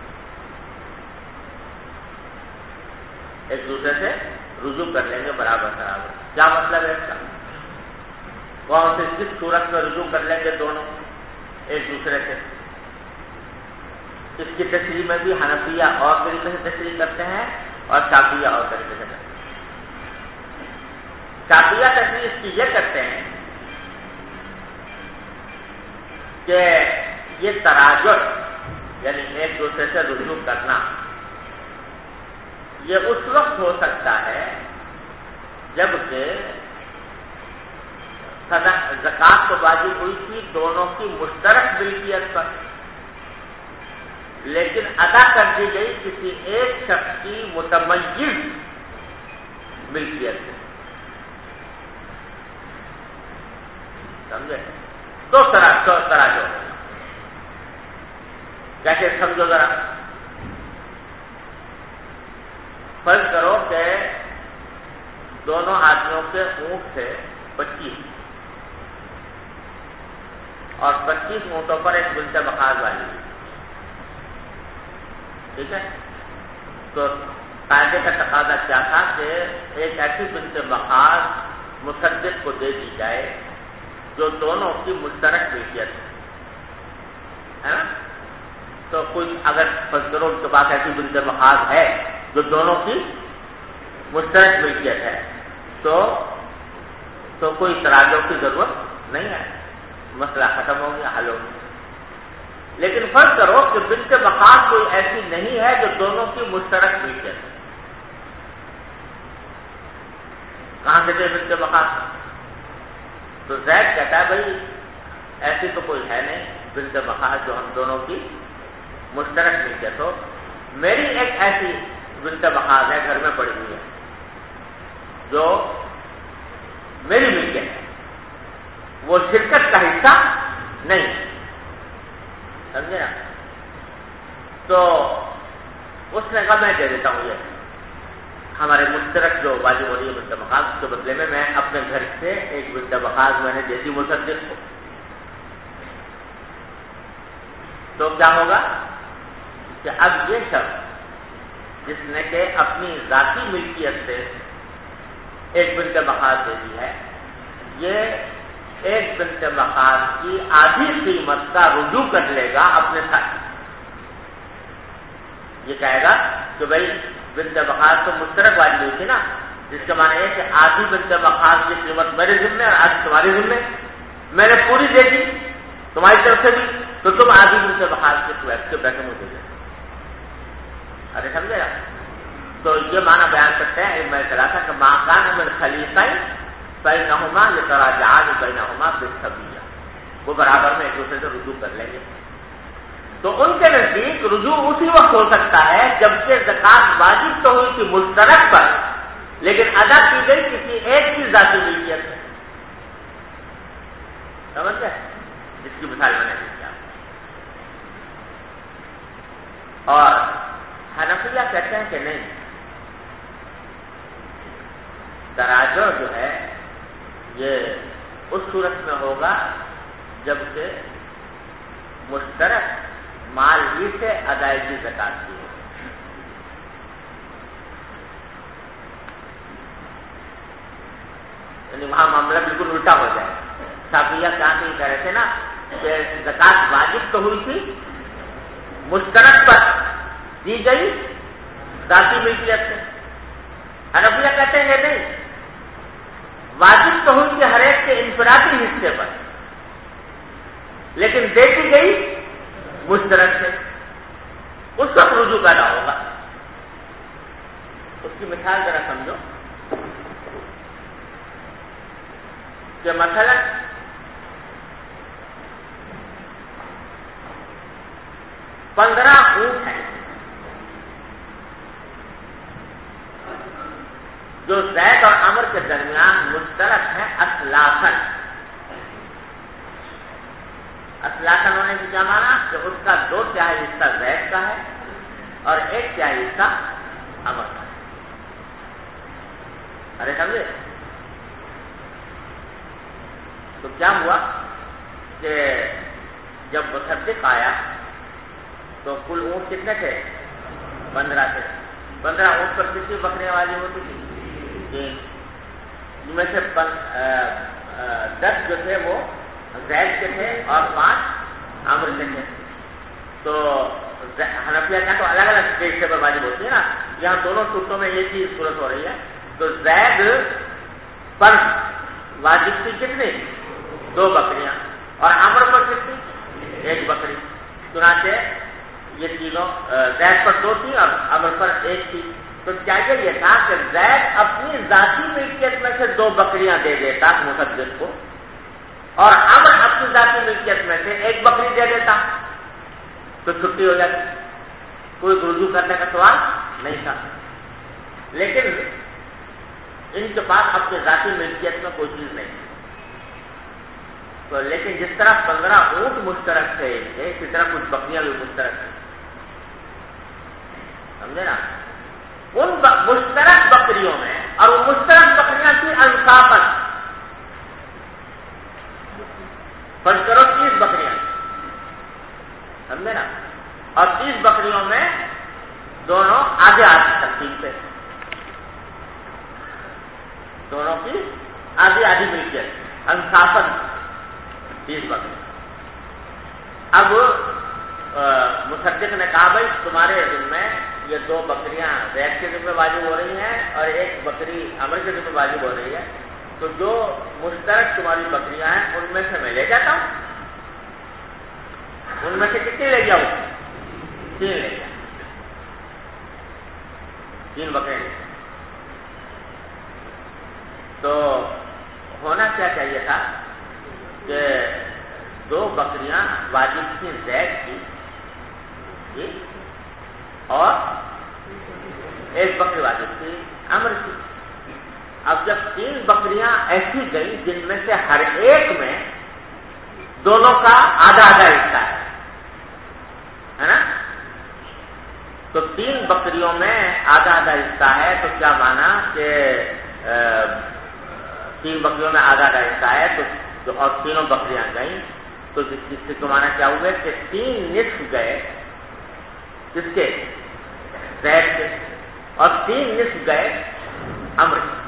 ایک دوسرے سے رجوع کر لیں گے برابر برابر۔ کیا مطلب ہے اس کا؟ وہ سے کس صورت میں رجوع کر لیں گے دونوں ایک دوسرے سے؟ اس کی تشریح میں بھی حنفیہ اور طریقے سے تشریح کرتے ہیں اور شافعیہ اور طریقے سے کرتے ہیں۔ شافعیہ تشریح اس کی یہ کرتے ہیں کہ یہ تراجع یعنی ایک دوسرے سے رجوع کرنا یہ اس وقت ہو سکتا ہے جبکہ زکات تو واجب ہوئی تھی دونوں کی مشترک ملکیت پر، لیکن ادا کر دی گئی کسی ایک شخص کی متمیز ملکیت سے، سمجھے؟ تو تراجع کیسے سمجھو ذرا؟ فرض کرو کہ دونوں آدمیوں کے اونٹ تھے 25 اور 25 اونٹوں پر ایک بنت مخاض والی، ٹھیک ہے؟ تو قاعدے کا تقاضا کیا تھا کہ ایک ایسی بنت مخاض مصدق کو دے دی جائے جو دونوں کی مشترک ملکیت ہے نا؟ تو کوئی اگر فرض کرو ان کے پاس ایسی بنت مخاض ہے جو دونوں کی مشترک ملکیت ہے تو کوئی تراجع کی ضرورت نہیں ہے، مسئلہ ختم ہو گیا، حل ہو گیا۔ لیکن فرض کرو کہ بنت مخاض کوئی ایسی نہیں ہے جو دونوں کی مشترک ملکیت ہے، کہاں سے دے بنت مخاض؟ تو زید کہتا ہے بھائی ایسی تو کوئی ہے نہیں بنت مخاض جو ہم دونوں کی مشترک ملکیت ہو، میری ایک ایسی بنت مخاض ہے گھر میں پڑی ہوئی ہے جو میری ملکیت ہے، وہ شرکت کا حصہ نہیں، سمجھے نا؟ تو اس نے کہا میں دے دیتا ہوں، یہ ہمارے مشترک جو واجب ہو رہی ہے بنت مخاض، اس کے بدلے میں اپنے گھر سے ایک بنت مخاض میں نے دے دی مصدق کو. تو کیا ہوگا کہ اب یہ شخص جس نے کہ اپنی ذاتی ملکیت سے ایک بنت مخاض دے دی ہے، یہ ایک بنت مخاض کی آدھی قیمت کا رجوع کر لے گا اپنے ساتھ. یہ کہے گا کہ بھائی بنت مخاض تو مشترک واجب ہوئی تھی نا، جس کا معنی ہے کہ آدھی بنت مخاض کی قیمت میرے ذمے اور آدھی تمہارے ذمے، میں نے پوری دے دی تمہاری طرف سے بھی، تو تم آدھی بنت مخاض کے پیسے مجھے دے. ارے سمجھے گا؟ تو یہ معنی بیان کرتے ہیں میں چلا تھا کہ ماں کان من خلیقین بینہما یتراجعان بینہما بالسویہ، وہ برابر میں ایک دوسرے سے رجوع کر لیں گے. تو ان کے نزدیک رجوع اسی وقت ہو سکتا ہے جبکہ زکات واجب تو ہوئی تھی مشترک پر، لیکن ادا کی گئی کسی ایک کی ذاتی ملکیت سے. سمجھ گئے؟ جس کی مثال میں نے دی. اور حنفیہ کہتے ہیں کہ نہیں، تراجع جو ہے یہ اس صورت میں ہوگا جبکہ مشترک مال ہی سے ادائیگی زکات کی ہو. یعنی وہاں معاملہ بالکل الٹا ہو جائے. شافعیہ کہاں سے کہہ رہے تھے نا کہ زکات واجب تو ہوئی تھی مشترک پر، دی گئی ذاتی ملکیت سے. حنفیہ کہتے ہیں نہیں، واجب تو ہوئی تھی ہر ایک کے انفرادی حصے پر، لیکن دے دی گئی مشترک سے، اس وقت رجوع پیدا ہوگا. اس کی مثال ذرا سمجھو کہ مثلا پندرہ اونٹ ہیں جو زید اور عمر کے درمیان مشترک ہیں اسلافن. اسلافن ہونے کی کیا معنی کہ اس کا 2/3 حصہ زید کا ہے اور 1/3 حصہ عمر کا ہے. ارے سمجھے؟ تو کیا ہوا کہ جب مصدق آیا تو کل اونٹ کتنے تھے؟ 15 تھے. 15 اونٹ پر کتنی بکریاں والی ہوتی تھی؟ جن میں سے 10 جو تھے وہ زید کے تھے اور 5 عمر کے تھے. تو حنفیہ کا تو الگ الگ حصے پر واجب ہوتی ہے نا، یہاں دونوں صورتوں میں یہ چیز صورت ہو رہی ہے. تو زید پر واجب تھی کتنی؟ 2 بکریاں، اور عمر پر کتنی؟ 1 بکری. چنانچہ یہ تینوں زید پر 2 تھی اور عمر پر 1 تھی. تو چاہیے یہ تھا کہ زید اپنی ذاتی ملکیت میں سے 2 بکریاں دے دیتا مصدق کو، اور عمر اپنی ذاتی ملکیت میں سے 1 بکری دے دیتا، تو چھٹی ہو جاتی، کوئی رجوع کرنے کا سوال نہیں تھا. لیکن ان کے پاس اپنی ذاتی ملکیت میں کوئی چیز نہیں. تو لیکن جس طرح 15 اونٹ مشترک تھے اسی طرح کچھ بکریاں بھی مشترک تھیں. سمجھے نا؟ ان مشترک بکریوں میں، اور وہ مشترک بکریاں تھی انصافاً. فرض کرو 30 بکریاں، سمجھے نا؟ اور 30 بکریوں میں دونوں آدھے آدھی تقسیم پہ، دونوں کی آدھی آدھی ملکیت انصافاً 30 بکری. اب مصدق نے کہا بھائی تمہارے ذمہ یہ 2 بکریاں زید کے ذمہ واجب ہو رہی ہیں اور 1 بکری عمر کے ذمہ واجب ہو رہی ہے، تو جو مشترک تمہاری بکریاں ہیں ان میں سے میں لے جاتا ہوں. ان میں سے کتنی لے جاؤں؟ 3 لے جاؤں، 3 بکرے. تو ہونا کیا چاہیے تھا کہ 2 بکریاں واجب تھیں زید کی اور 1 بکری واجب تھی عمر کی. اب جب 3 بکریاں ایسی گئی جن میں سے ہر ایک میں دونوں کا آدھا آدھا حصہ ہے نا؟ تو 3 بکریوں میں آدھا آدھا حصہ ہے، تو کیا مانا کہ 3 بکریوں میں آدھا آدھا حصہ ہے تو اور تینوں بکریاں گئیں، تو جس سے تو مانا کیا ہوئے کہ 3 نصف گئے کس کے؟ زید کے، اور 3 نصف گئے عمرو کے۔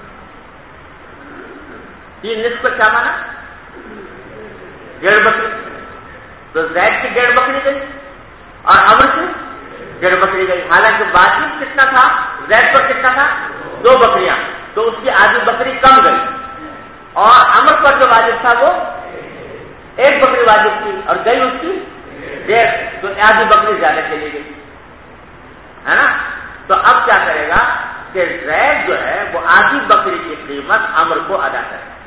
3 نصف کو کیا مانا؟ 1.5 بکری، تو زید کی 1.5 بکری گئی اور عمرو کی 1.5 بکری گئی، حالانکہ واجب کتنا تھا؟ زید پر کتنا تھا؟ 2 بکریاں، تو اس کی آدھی بکری کم گئی، اور عمرو پر جو واجب تھا وہ 1 بکری واجب تھی اور گئی اس کی 1.5، تو آدھی بکری زیادہ چلی گئی، ہے نا؟ تو اب کیا کرے گا کہ زید جو ہے وہ آدھی بکری کی قیمت عمرو کو ادا کرے گا۔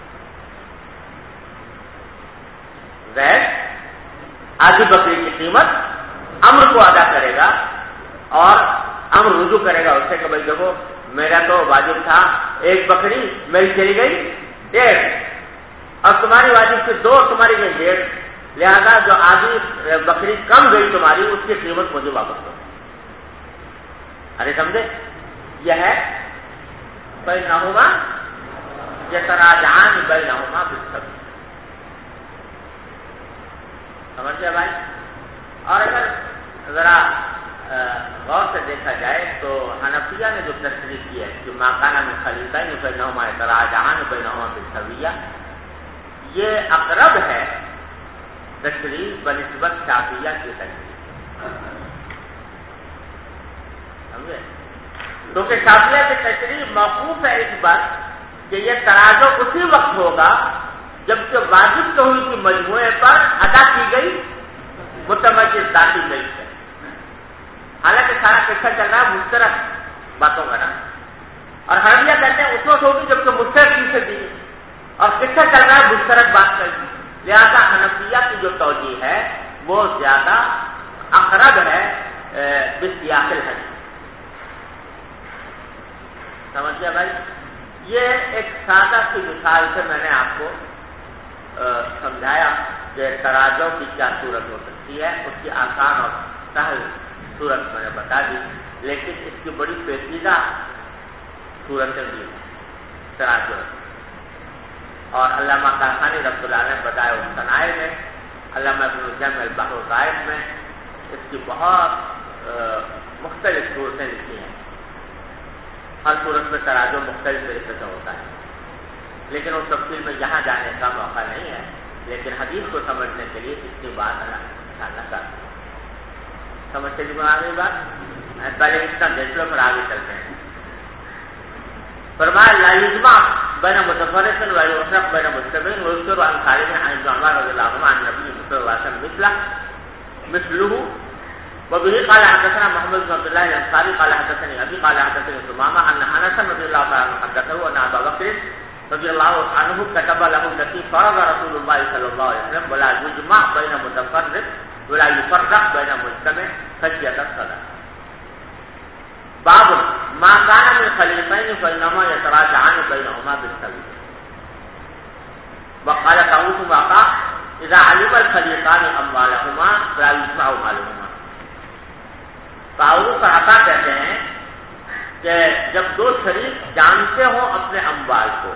زید آدھی بکری کی قیمت عمرو کو ادا کرے گا، اور عمرو رجوع کرے گا اس سے کہ بھائی دیکھو میرا تو واجب تھا 1 بکری، میری چلی گئی 1.5، اور تمہاری واجب سے 2، تمہاری گئی 1.5، لہذا جو آدھی بکری کم گئی تمہاری اس کی قیمت مجھے واپس کرو۔ ارے سمجھے؟ یہ ہے بینہما یتراجعان بینہما بالصبر، سمجھ گئے بھائی؟ اور اگر ذرا غور سے دیکھا جائے تو حنفیہ نے جو تشریح کی ہے کہ ما کان من خلیطین بینہما یتراجعان بینہما بالسویہ، یہ اقرب ہے تشریح بنسبت شافعیہ کی تشریح، سمجھے؟ کیونکہ شافعیہ کی تشریح موقوف ہے اس بات کہ یہ تراجع اسی وقت ہوگا جبکہ واجب تو ہوئی کہ مجموعے پر ادا کی گئی متمجز ذاتی ملک سے، حالانکہ سارا قصہ چل رہا ہے مشترک باتوں کا نا، اور حنفیہ کہتے ہیں اس وقت ہوگی جبکہ مشترک چیزیں دی گئی اور قصہ چل رہا ہے مشترک بات کر دی، لہذا حنفیہ کی جو توجیہ ہے وہ زیادہ اقرب ہے بسیاق الحدیث، سمجھ گیا بھائی؟ یہ ایک سادہ سی مثال سے میں نے آپ کو سمجھایا کہ تراجع کی کیا صورت ہو سکتی ہے، اس کی آسان اور سہل صورت میں نے بتا دی، لیکن اس کی بڑی پیچیدہ صورتیں بھی ہیں تراجع، اور علامہ کاشانی رحمۃ اللہ نے بتایا اس صنائع میں، علامہ ابن جم البحر الرائق میں اس کی بہت مختلف صورتیں لکھی ہیں، ہر صورت میں تراجع مختلف طریقے سے ہوتا ہے، لیکن اس تفصیل میں یہاں جانے کا موقع نہیں ہے، لیکن حدیث کو سمجھنے کے لیے اس کی بات کرنا چاہتا ہوں، سمجھتے جی میں آگے بات، پہلے اتنا دیکھ لو پھر آگے چلتے ہیں۔ فرمایا لا یجمع بین متفرق و یفرق بین مجتمع ویذکر عن خالد عن ابن عمر رضی اللہ عنہ عن النبی صلی اللہ علیہ وسلم مثله وبه قال حدثنا محمد بن عبد الله الانصاري قال حدثني ابي قال حدثني ثمامه ان انس رضي الله تعالى عنه حدثه ان ابا بكر رضي الله عنه كتب له التي فرض رسول الله صلى الله عليه وسلم ولا يجمع بين متفرق ولا يفرق بين مجتمع خشيه الصلاه باب ما كان من خليفين فانما يتراجعان بينهما بالسويه وقال طاووس وعطاء اذا علم الخليفان اموالهما فلا يجمع مالهما۔ طاووس اور عطا کہتے ہیں کہ جب 2 شریک جانتے ہوں اپنے اموال کو،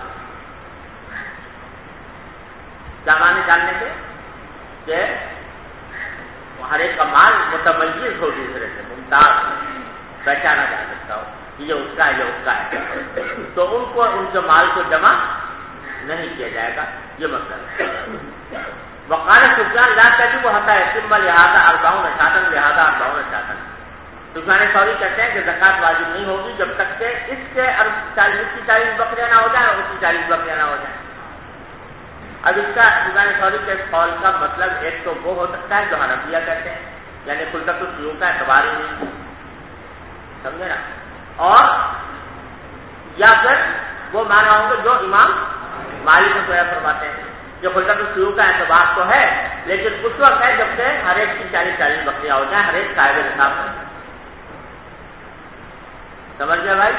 کیا معنی جاننے کے؟ کہ ہر ایک کا مال متمیز ہو دوسرے سے، ممتاز پہچانا جا سکتا ہو کہ یہ اس کا ہے یہ اس کا ہے، تو ان کو ان کے مال کو جمع نہیں کیا جائے گا، یہ مطلب ہے۔ وقال سفیان لا تجب حتى يتم لهذا 40 شاة لهذا 40 شاة، سفیان ثوری کہتے ہیں کہ زکوٰۃ واجب نہیں ہوگی جب تک کہ اس کے 40 بکریاں نہ ہو جائیں اور اس کی 40 بکریاں نہ ہو جائیں۔ اب اس کا سفیان ثوری کے قول کا مطلب ایک تو وہ ہو سکتا ہے جو حنفیہ کہتے ہیں، یعنی خلطۃ الشیوخ کا اعتبار ہی نہیں، سمجھے نا، اور یا پھر وہ معنی ہوں گے جو امام مالک کو فرماتے ہیں کہ خلطۃ الشیوخ کا اعتبار تو ہے لیکن اس وقت ہے جب سے ہر ایک کی 40 بکریاں ہو جائیں، ہر ایک صاحب نصاب ہے، سمجھ گئے بھائی؟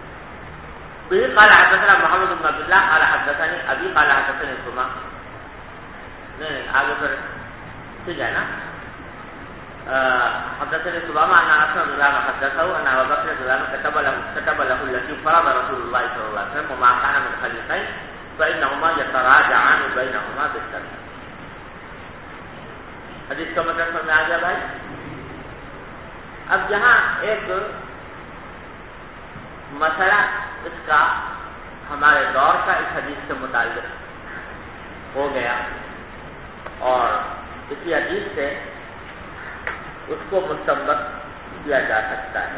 قال حدثنا محمد بن عبد الله قال حدثني ابي قال حدثني ثمامه نہیں آگے پھر ٹھیک ہے نا. حدثنا سبامہ ان انس رضی اللہ عنہ حدثه ان ابا بکر رضی اللہ عنہ كتب له التي فرض رسول الله صلی اللہ علیہ وسلم وما كان من خليقين فإنهما يتراجعان بينهما بالسلام. حدیث کا مطلب سمجھ آ گیا بھائی. اب یہاں ایک مسئلہ اس کا ہمارے دور کا اس حدیث سے متعلق ہو گیا اور اسی حدیث سے اس کو مستنبط کیا جا سکتا ہے.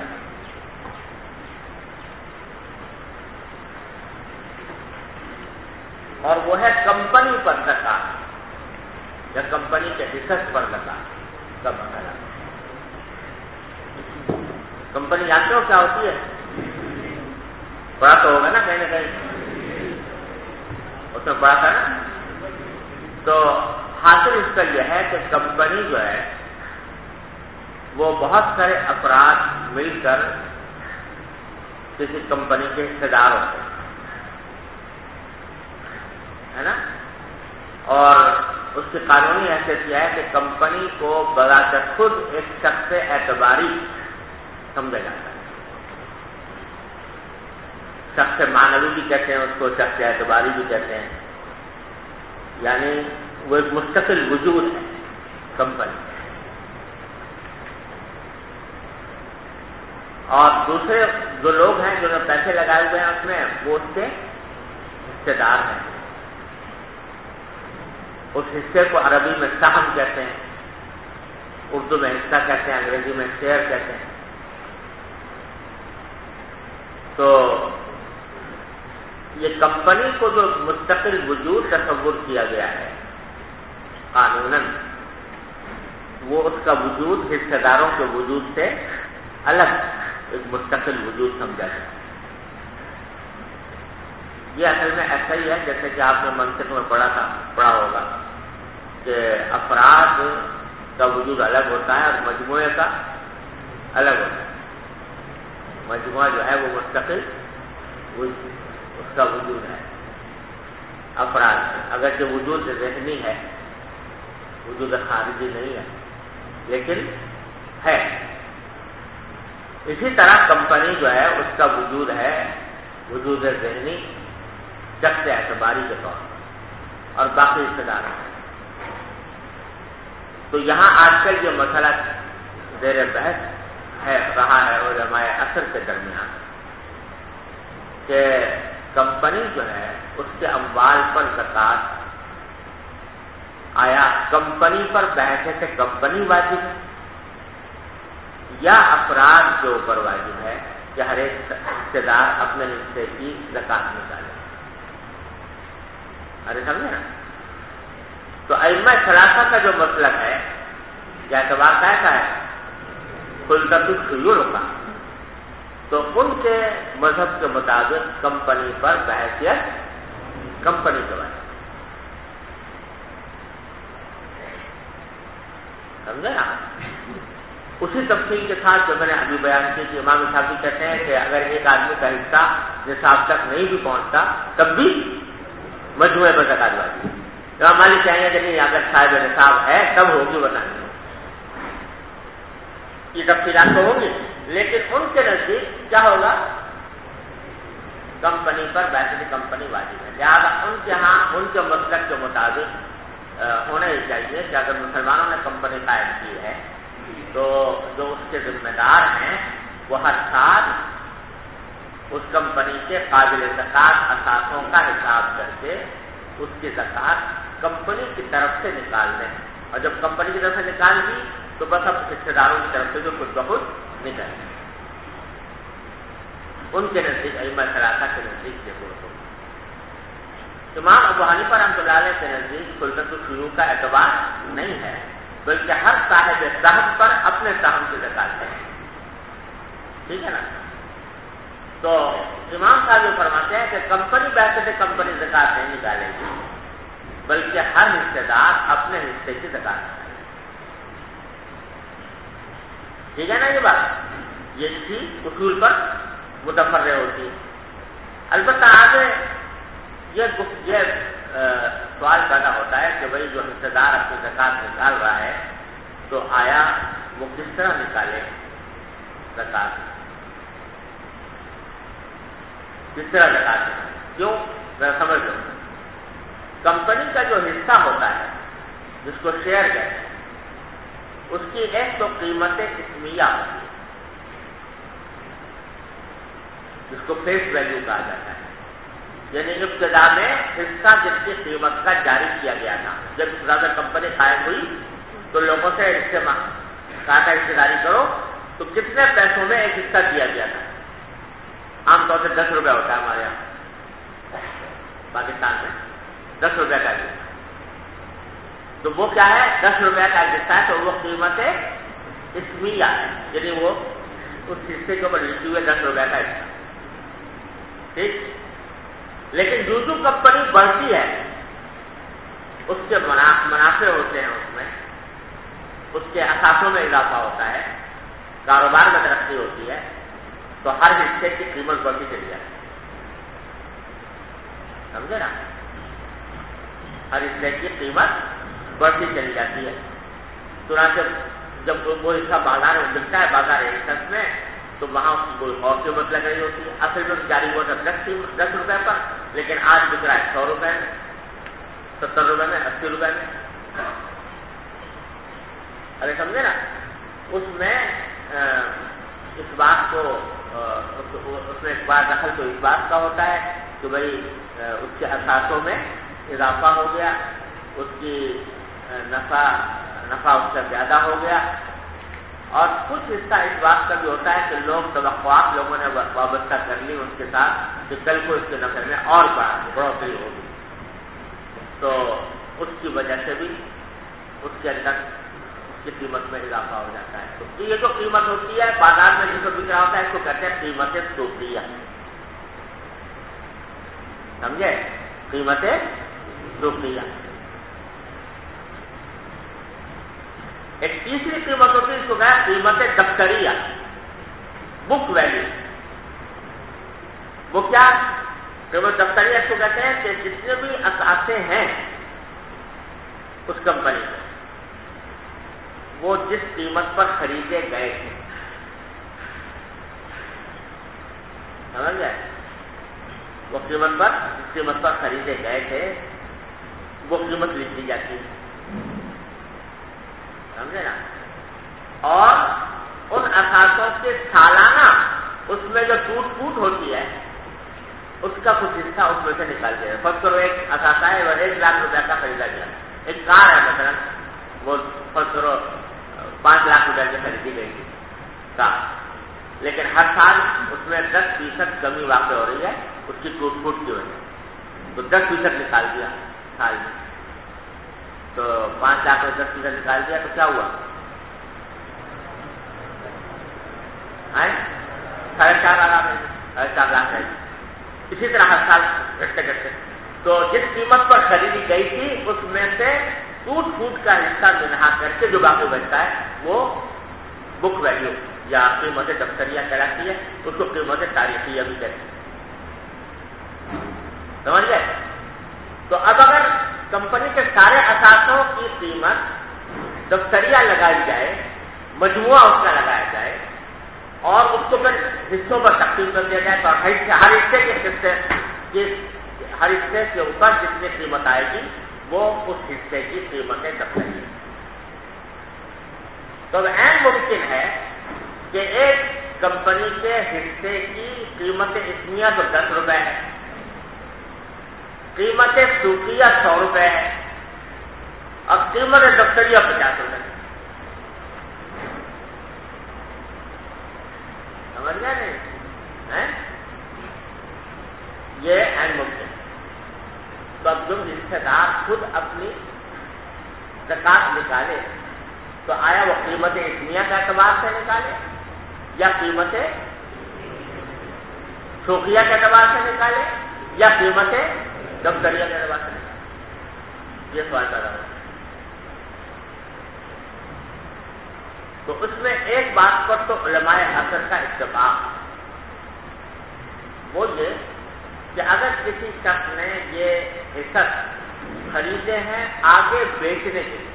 اور وہ ہے کمپنی پر زکات یا کمپنی کے حصص پر زکات کا مسئلہ. کمپنی جانتے ہو کیا ہوتی ہے؟ بڑا تو ہوگا نا کہیں نہ کہیں اس میں بڑا تھا نا. تو حاصل اس کا یہ ہے کہ کمپنی جو ہے وہ بہت سارے افراد مل کر کسی کمپنی کے حصے دار ہوتے ہیں ہے نا. اور اس کی قانونی حیثیت یہ ہے کہ کمپنی کو بذات خود ایک شخص اعتباری سمجھا جاتا ہے. شخص معنوی بھی کہتے ہیں اس کو, شخص اعتباری بھی کہتے ہیں. یعنی وہ ایک مستقل وجود ہے کمپنی. اور دوسرے جو لوگ ہیں جنہوں نے پیسے لگائے ہوئے ہیں اس میں وہ اس کے حصے دار ہیں. اس حصے کو عربی میں سہم کہتے ہیں, اردو میں حصہ کہتے ہیں, انگریزی میں شیئر کہتے ہیں. تو یہ کمپنی کو جو مستقل وجود تصور کیا گیا ہے قانوناً, وہ اس کا وجود حصے داروں کے وجود سے الگ ایک مستقل وجود سمجھا جائے. یہ اصل میں ایسا ہی ہے جیسے کہ آپ نے منطق میں پڑھا ہوگا کہ افراد کا وجود الگ ہوتا ہے اور مجموعے کا الگ ہوتا ہے. مجموعہ جو ہے وہ مستقل اس کا وجود ہے افراد سے, اگرچہ وجود ذہنی ہے, وجود خارجی نہیں ہے, لیکن ہے. اسی طرح کمپنی جو ہے اس کا وجود ہے وجود ذہنی شخص اعتباری کے طور پر, اور باقی حصے دار ہیں. تو یہاں آج کل یہ مسئلہ زیر بحث رہا ہے علماء عصر کے درمیان کہ کمپنی جو ہے اس کے اموال پر زکات آیا کمپنی پر بحث سے کمپنی واجب ہے یا افراد کے اوپر واجب ہے کہ ہر ایک حصے دار اپنے حصے کی زکات نکالے. ارے سمجھے نا. تو ائمہ ثلاثہ کا جو مسلک ہے یا اعتبار کیسا ہے خلطۃ الخیول کا, تو ان کے مذہب کے مطابق کمپنی پر بحیثیت کمپنی کے بارے سمجھے نا. اسی تفصیل کے ساتھ جو میں نے ابھی بیان کی کہ امام شافعی کہتے ہیں کہ اگر ایک آدمی کا حصہ نصاب تک نہیں بھی پہنچتا تب بھی مجموعے پر زکات واجب ہے. امام مالک کہیں گے کہ نہیں, اگر صاحب نصاب ہے تب ہوگی ورنہ نہیں. یہ تفصیلات تو ہوگی, لیکن ان کے نزدیک کیا ہوگا کمپنی پر ویسے کمپنی واجب ہے. لہٰذا ان کے ہاں ان کے مسلک کے مطابق ہونا ہی چاہیے کہ اگر مسلمانوں نے کمپنی قائم کی ہے تو جو اس کے ذمہ دار ہیں وہ ہر سال اس کمپنی کے قابل زکات اثاثوں کا حساب کر کے اس کی زکات کمپنی کی طرف سے نکال دیں, اور جب کمپنی کی طرف سے نکال دی تو بس اب حصے داروں کی طرف سے جو خود بخود نکل گئے. ان کے نزدیک ائمہ ثلاثہ کے نزدیک یہ ہو. امام ابو حنیفہ رحمۃ اللہ علیہ کے نزدیک خلطۃ الخیول کا اعتبار نہیں ہے, بلکہ ہر صاحب سہم پر اپنے سہم کی زکات ہے. ٹھیک ہے نا. تو امام صاحب یہ فرماتے ہیں کہ کمپنی ویسے سے کمپنی زکات نہیں نکالے گی, بلکہ ہر حصے دار اپنے حصے کی زکات نکالے. ٹھیک ہے نا. یہ بات یہ اسی اصول پر متفرع ہوتی ہے. البتہ آگے یہ سوال پیدا ہوتا ہے کہ بھائی جو حصہ دار اپنی زکات نکال رہا ہے تو آیا وہ کس طرح نکالے زکات، کس طرح زکات نکالے؟ کیوں؟ ذرا سمجھ لو، کمپنی کا جو حصہ ہوتا ہے جس کو شیئر کہتے ہیں، اس کی ایک تو قیمت اسمیہ ہوتی ہے جس کو فیس ویلیو کہا جاتا ہے، یعنی ابتدا میں حصہ جس کی قیمت کا جاری کیا گیا تھا. جب ابتدا کمپنی قائم ہوئی تو لوگوں سے حصے کہا تھا حصے داری کرو، تو کتنے پیسوں میں ایک حصہ دیا گیا تھا؟ عام طور سے 10 روپے ہوتا ہے ہمارے یہاں پاکستان میں 10 روپے کا حصہ. تو وہ کیا ہے؟ 10 روپے کا حصہ ہے، تو وہ قیمت اسمیہ ہے، یعنی وہ اس حصے کے اوپر لکھی ہوئی 10 روپے کا حصہ. ٹھیک، لیکن جو کمپنی بڑھتی ہے اس کے منافع ہوتے ہیں، اس میں اس کے اثاثوں میں اضافہ ہوتا ہے، کاروبار میں ترقی ہوتی ہے، تو ہر حصے کی قیمت بڑھتی چلی جاتی ہے. سمجھے نا؟ ہر حصے کی قیمت بڑھتی چلی جاتی ہے. چنانچہ جب وہ حصہ بازار میں ملتا ہے، بازار حصص میں، تو وہاں اس کی کوئی اور قیمت لگ رہی ہوتی ہے. اصل میں جاری ہوا تھا 10 روپے پر، لیکن آج بک رہا ہے 100 روپے میں، 70 روپے میں، 80 روپے میں. ارے سمجھے نا؟ اس میں اس بات کو اس میں ایک بار دخل تو اس بات کا ہوتا ہے کہ بھائی اس کے اثاثوں میں اضافہ ہو گیا، اس کی نفع اس سے زیادہ ہو گیا، اور کچھ حصہ اس بات کا بھی ہوتا ہے کہ توقعات لوگوں نے وابستہ کر لی اس کے ساتھ کہ کل کو اس کے نفع میں اور بڑھوتری ہوگی، تو اس کی وجہ سے بھی اس کے اندر اس کی قیمت میں اضافہ ہو جاتا ہے. تو یہ جو قیمت ہوتی ہے بازار میں جس کو بک رہا ہوتا ہے اس کو کہتے ہیں قیمت سوقیہ. سمجھے؟ قیمت سوقیہ. ایک تیسری قیمت ہوتی ہے اس کو کہا قیمت دفتریہ، بک ویلیو. وہ کیا قیمت دفتریہ اس کو کہتے ہیں کہ جتنے بھی اثاثے ہیں اس کمپنی میں وہ جس قیمت پر خریدے گئے تھے، سمجھ گئے؟ وہ قیمت پر جس قیمت پر خریدے گئے تھے وہ قیمت لکھ دی جاتی ہے. سمجھے نا؟ اور ان اثاثوں کے سالانہ اس میں جو ٹوٹ پھوٹ ہوتی ہے اس کا کچھ حصہ اس میں سے نکال دیا. فرض کرو ایک اثاثہ ہے وہ 1 لاکھ روپے کا خریدا گیا، ایک کار ہے مثلا وہ فرض کرو 5 لاکھ روپے کی خریدی گئی تھی کار، لیکن ہر سال اس میں 10% کمی واقع ہو رہی ہے اس کی ٹوٹ پھوٹ کی وجہ سے، تو 10% نکال دیا سال میں، تو 5 لاکھ میں 10% نکال دیا تو کیا ہوا؟ 4.5 لاکھ ہے. اسی طرح ہر سال گھٹتے گھٹتے، تو جس قیمت پر خریدی گئی تھی اس میں سے ٹوٹ پھوٹ کا حصہ منہا کر کے جو باقی بچتا ہے وہ بک ویلیو یا قیمت دفتریہ کہلاتی ہے. اس کو قیمت تاریخیہ بھی کہتے ہیں. سمجھ گئے؟ تو اب اگر کمپنی کے سارے اثاثوں کی قیمت دفتریہ لگائی جائے، مجموعہ اس کا لگایا جائے اور اس کو پھر حصوں پر تقسیم کر دیا جائے، تو ہر حصے کے اوپر جتنی قیمت آئے گی وہ اس حصے کی قیمتیں دفتری. تو اب عین ممکن ہے کہ ایک کمپنی کے حصے کی قیمت اسمیہ تو 10 روپے ہے، قیمت سوقیہ 100 روپے ہے، اب قیمت دفتریہ 50 روپے. سمجھ گیا نہیں؟ یہ عین ممکن. تو اب جو حصے دار خود اپنی زکات نکالے تو آیا وہ قیمت اسمیہ کے اعتبار سے نکالے یا قیمت سوقیہ کے اعتبار سے نکالے یا قیمت دفتریہ کے اعتبار سے نکالے؟ یہ سوال پیدا ہوتا ہے. تو اس میں ایک بات پر تو علماء عصر کا اتفاق، وہ یہ کہ اگر کسی شخص نے یہ حصص خریدے ہیں آگے بیچنے کے لیے.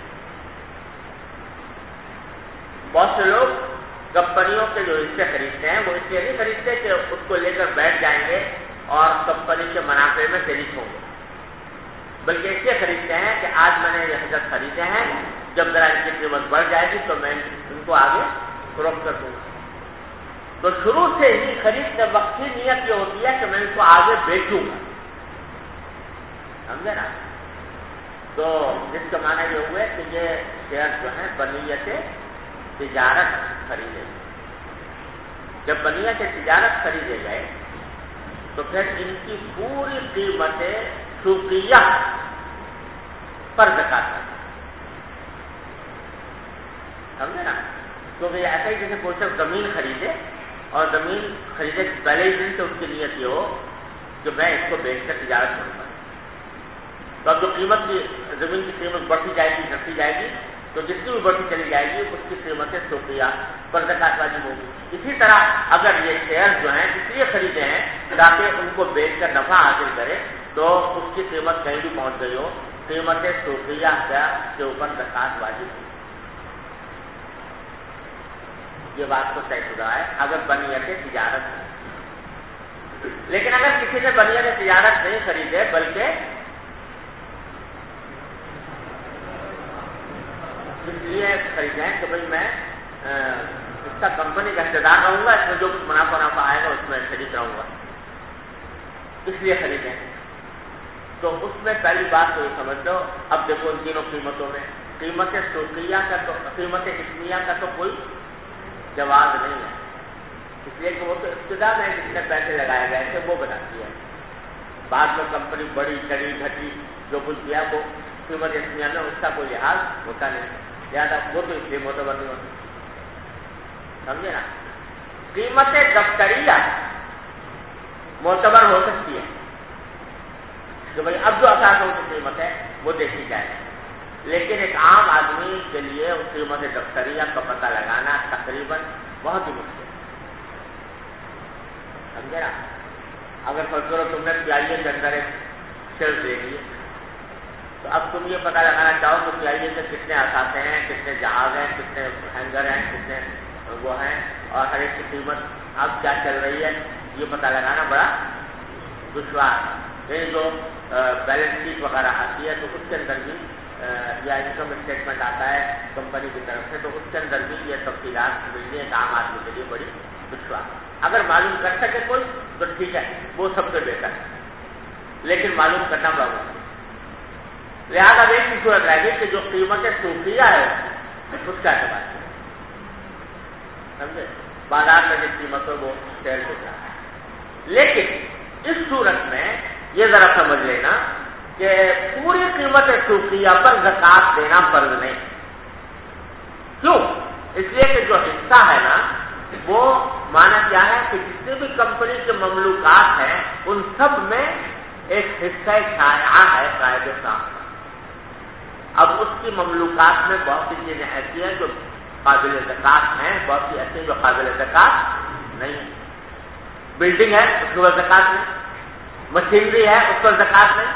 بہت سے لوگ کمپنیوں کے جو حصے خریدتے ہیں وہ اس لیے نہیں خریدتے کہ اس کو لے کر بیٹھ جائیں گے اور کمپنی کے منافع میں شریک ہوں گے، بلکہ اس لیے خریدتے ہیں کہ آج میں نے یہ حصے خریدے ہیں، جب ذرا ان کی قیمت بڑھ جائے گی تو میں ان کو آگے فروخت کر دوں گا. تو شروع سے ہی خریدتے وقت کی نیت یہ ہوتی ہے کہ میں ان کو آگے بیچوں گا. سمجھے نا؟ تو جس کے معنی یہ ہوئے کہ یہ شیئر جو ہیں بنیت تجارت خریدے. جب بنیت تجارت خریدے گئے تو پھر ان کی پوری قیمتیں سوقیہ پر زکات ہے. سمجھے نا؟ کیونکہ ایسا ہی جیسے کوئی صرف زمین خریدے اور زمین خریدے پہلے ہی دن سے اس کی نیت یہ ہو کہ میں اس کو بیچ کر تجارت کروں گا. تو اب جو قیمت کی زمین کی قیمت بڑھتی جائے گی گھٹتی جائے گی تو جتنی بھی بڑھتی چلی جائے گی اس کی قیمتیں سوقیہ پر زکات واجب ہوگی. اسی طرح اگر یہ شیئر جو ہیں اس لیے خریدے ہیں تاکہ ان کو بیچ کر نفع حاصل کرے تو اس کی قیمت کہیں بھی پہنچ گئی ہو قیمت سوقیہ کے اوپر زکات واجب ہوگی. یہ بات تو طے شدہ ہے اگر بنیت تجارت ہے. لیکن اگر کسی نے بنیت تجارت نہیں خریدے بلکہ اس لیے خریدے ہیں کہ بھائی میں اس کا کمپنی کا حصہ دار رہوں گا، اس میں جو کچھ منافع آئے گا اس میں شریک رہوں گا، اس لیے خریدیں، تو اس میں پہلی بات تو یہ سمجھ لو. اب دیکھو ان تینوں قیمتوں میں قیمت سوقیہ کا تو قیمت اسمیہ کا تو کوئی جواز نہیں ہے، اس لیے کہ وہ تو ابتدا میں جتنے پیسے لگائے گئے تھے وہ بتاتی ہے. بعد میں کمپنی بڑی چڑھی گھٹی جو کچھ کیا وہ قیمت اسمیہ میں اس کا کوئی لحاظ ہوتا نہیں، لہٰذا وہ تو اس لیے معتبر نہیں ہوتی. سمجھے نا؟ قیمت دفتریہ معتبر ہو سکتی ہے کہ بھائی اب جو اثاثوں کی قیمت ہے وہ دیکھی جائے، لیکن ایک عام آدمی کے لیے اس قیمت دفتریہ کا پتہ لگانا تقریباً بہت ہی مشکل ہے. سمجھے نا؟ اگر فرض کرو تم نے پیائیے کے اندر ایک شیئر دے دیے تو اب تم یہ پتہ لگانا چاہو کہ پیائیے کے کتنے اثاثے ہیں، کتنے جہاز ہیں، کتنے ہینگر ہیں، کتنے وہ ہیں اور ہر ایک کی قیمت اب کیا چل رہی ہے، یہ پتہ لگانا بڑا دشوار ہے. یعنی جو بیلنس شیٹ وغیرہ آتی ہے تو اس کے اندر بھی یا انکم اسٹیٹمنٹ آتا ہے کمپنی کی طرف سے تو اس کے اندر بھی یہ تفصیلات ملنی ایک عام آدمی کے لیے بڑی دشوار. اگر معلوم کر سکے کوئی تو ٹھیک ہے، وہ سب سے بہتر ہے، لیکن معلوم کرنا بڑا مشکل. لہٰذا ایک ہی صورت رہ گئی کہ جو قیمت سوقیہ ہے اس کا اعتبار ہے. سمجھے؟ بازار میں جس قیمت ہو وہ سیل ہو جاتا ہے. لیکن اس صورت میں یہ ذرا سمجھ لینا کہ پوری قیمت سوقیہ پر زکات دینا فرض نہیں. کیوں؟ اس لیے کہ جو حصہ ہے نا وہ مانا کیا ہے کہ جتنی بھی کمپنی کے مملوکات ہیں ان سب میں ایک حصہ شائعہ ہے قائد صاحب. اب اس کی مملوکات میں بہت سی چیزیں ایسی ہیں جو قابل زکات ہیں، بہت سی ایسی ہیں جو قابل زکات نہیں. بلڈنگ ہے اس کے اوپر زکات نہیں، مشینری ہے اس پر زکات نہیں،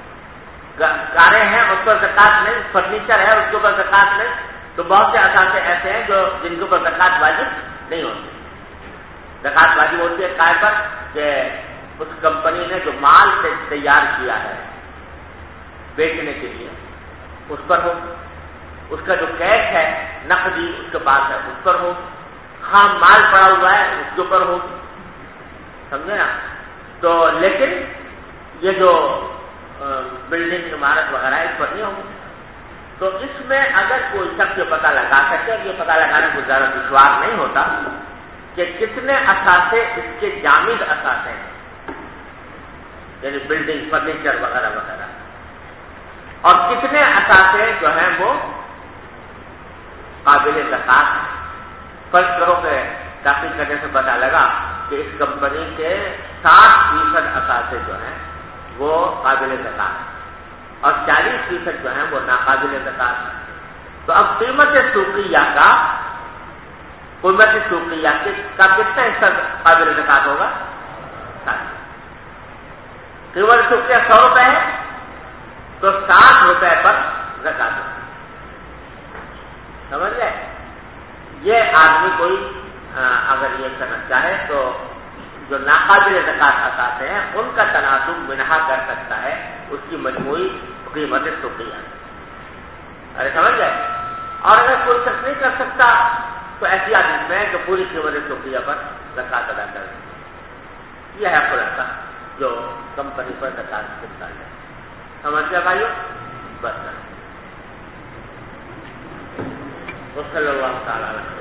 کاریں ہیں اس پر زکات نہیں، فرنیچر ہے اس کے اوپر زکات نہیں. تو بہت سے اثاثے ایسے ہیں جو جن کے اوپر زکات واجب نہیں ہوتی. زکات واجب ہوتی ہے قائد پر کہ اس کمپنی نے جو مال سے تیار کیا ہے بیچنے کے لیے اس پر ہو، اس کا جو کیش ہے نقدی اس کے پاس ہے اس پر ہو، خام مال پڑا ہوا ہے اس کے اوپر ہو. سمجھے نا؟ تو لیکن یہ جو بلڈنگ عمارت وغیرہ اس پر نہیں ہوگی. تو اس میں اگر کوئی شخص یہ پتہ لگا سکے، یہ پتہ لگانا کوئی زیادہ دشوار نہیں ہوتا کہ کتنے اثاثے اس کے جامد اثاثے ہیں، یعنی بلڈنگ فرنیچر وغیرہ وغیرہ، اور کتنے اثاثے جو ہیں وہ قابل زکات ہیں. فرض کرو کہ تحقیق کرنے سے پتہ لگا کہ اس کمپنی کے 60% اثاثے جو ہیں وہ قابل زکات ہیں اور 40% جو ہیں وہ ناقابل زکات ہیں. تو اب قیمت سوقیہ کا کتنا حصہ قابل زکات ہوگا؟ 60. قیمت سوقیہ 100 روپے ہے تو 60 روپے پر زکات ہوتی ہے. سمجھ گئے؟ یہ آدمی کوئی اگر یہ کرنا چاہے تو جو ناقابل زکات اثاثے ہیں ان کا تناسب منہا کر سکتا ہے اس کی مجموعی قیمت سقیہ. ارے سمجھ گئے؟ اور اگر کوئی شخص نہیں کر سکتا تو ایسی آدمی میں جو پوری قیمت سقیہ پر زکات ادا کر دیں. یہ ہے خلاصہ جو کمپنی پر زکات ملتا ہے. سمجھ گئے بھائیو؟ بس صلی اللہ تعالیٰ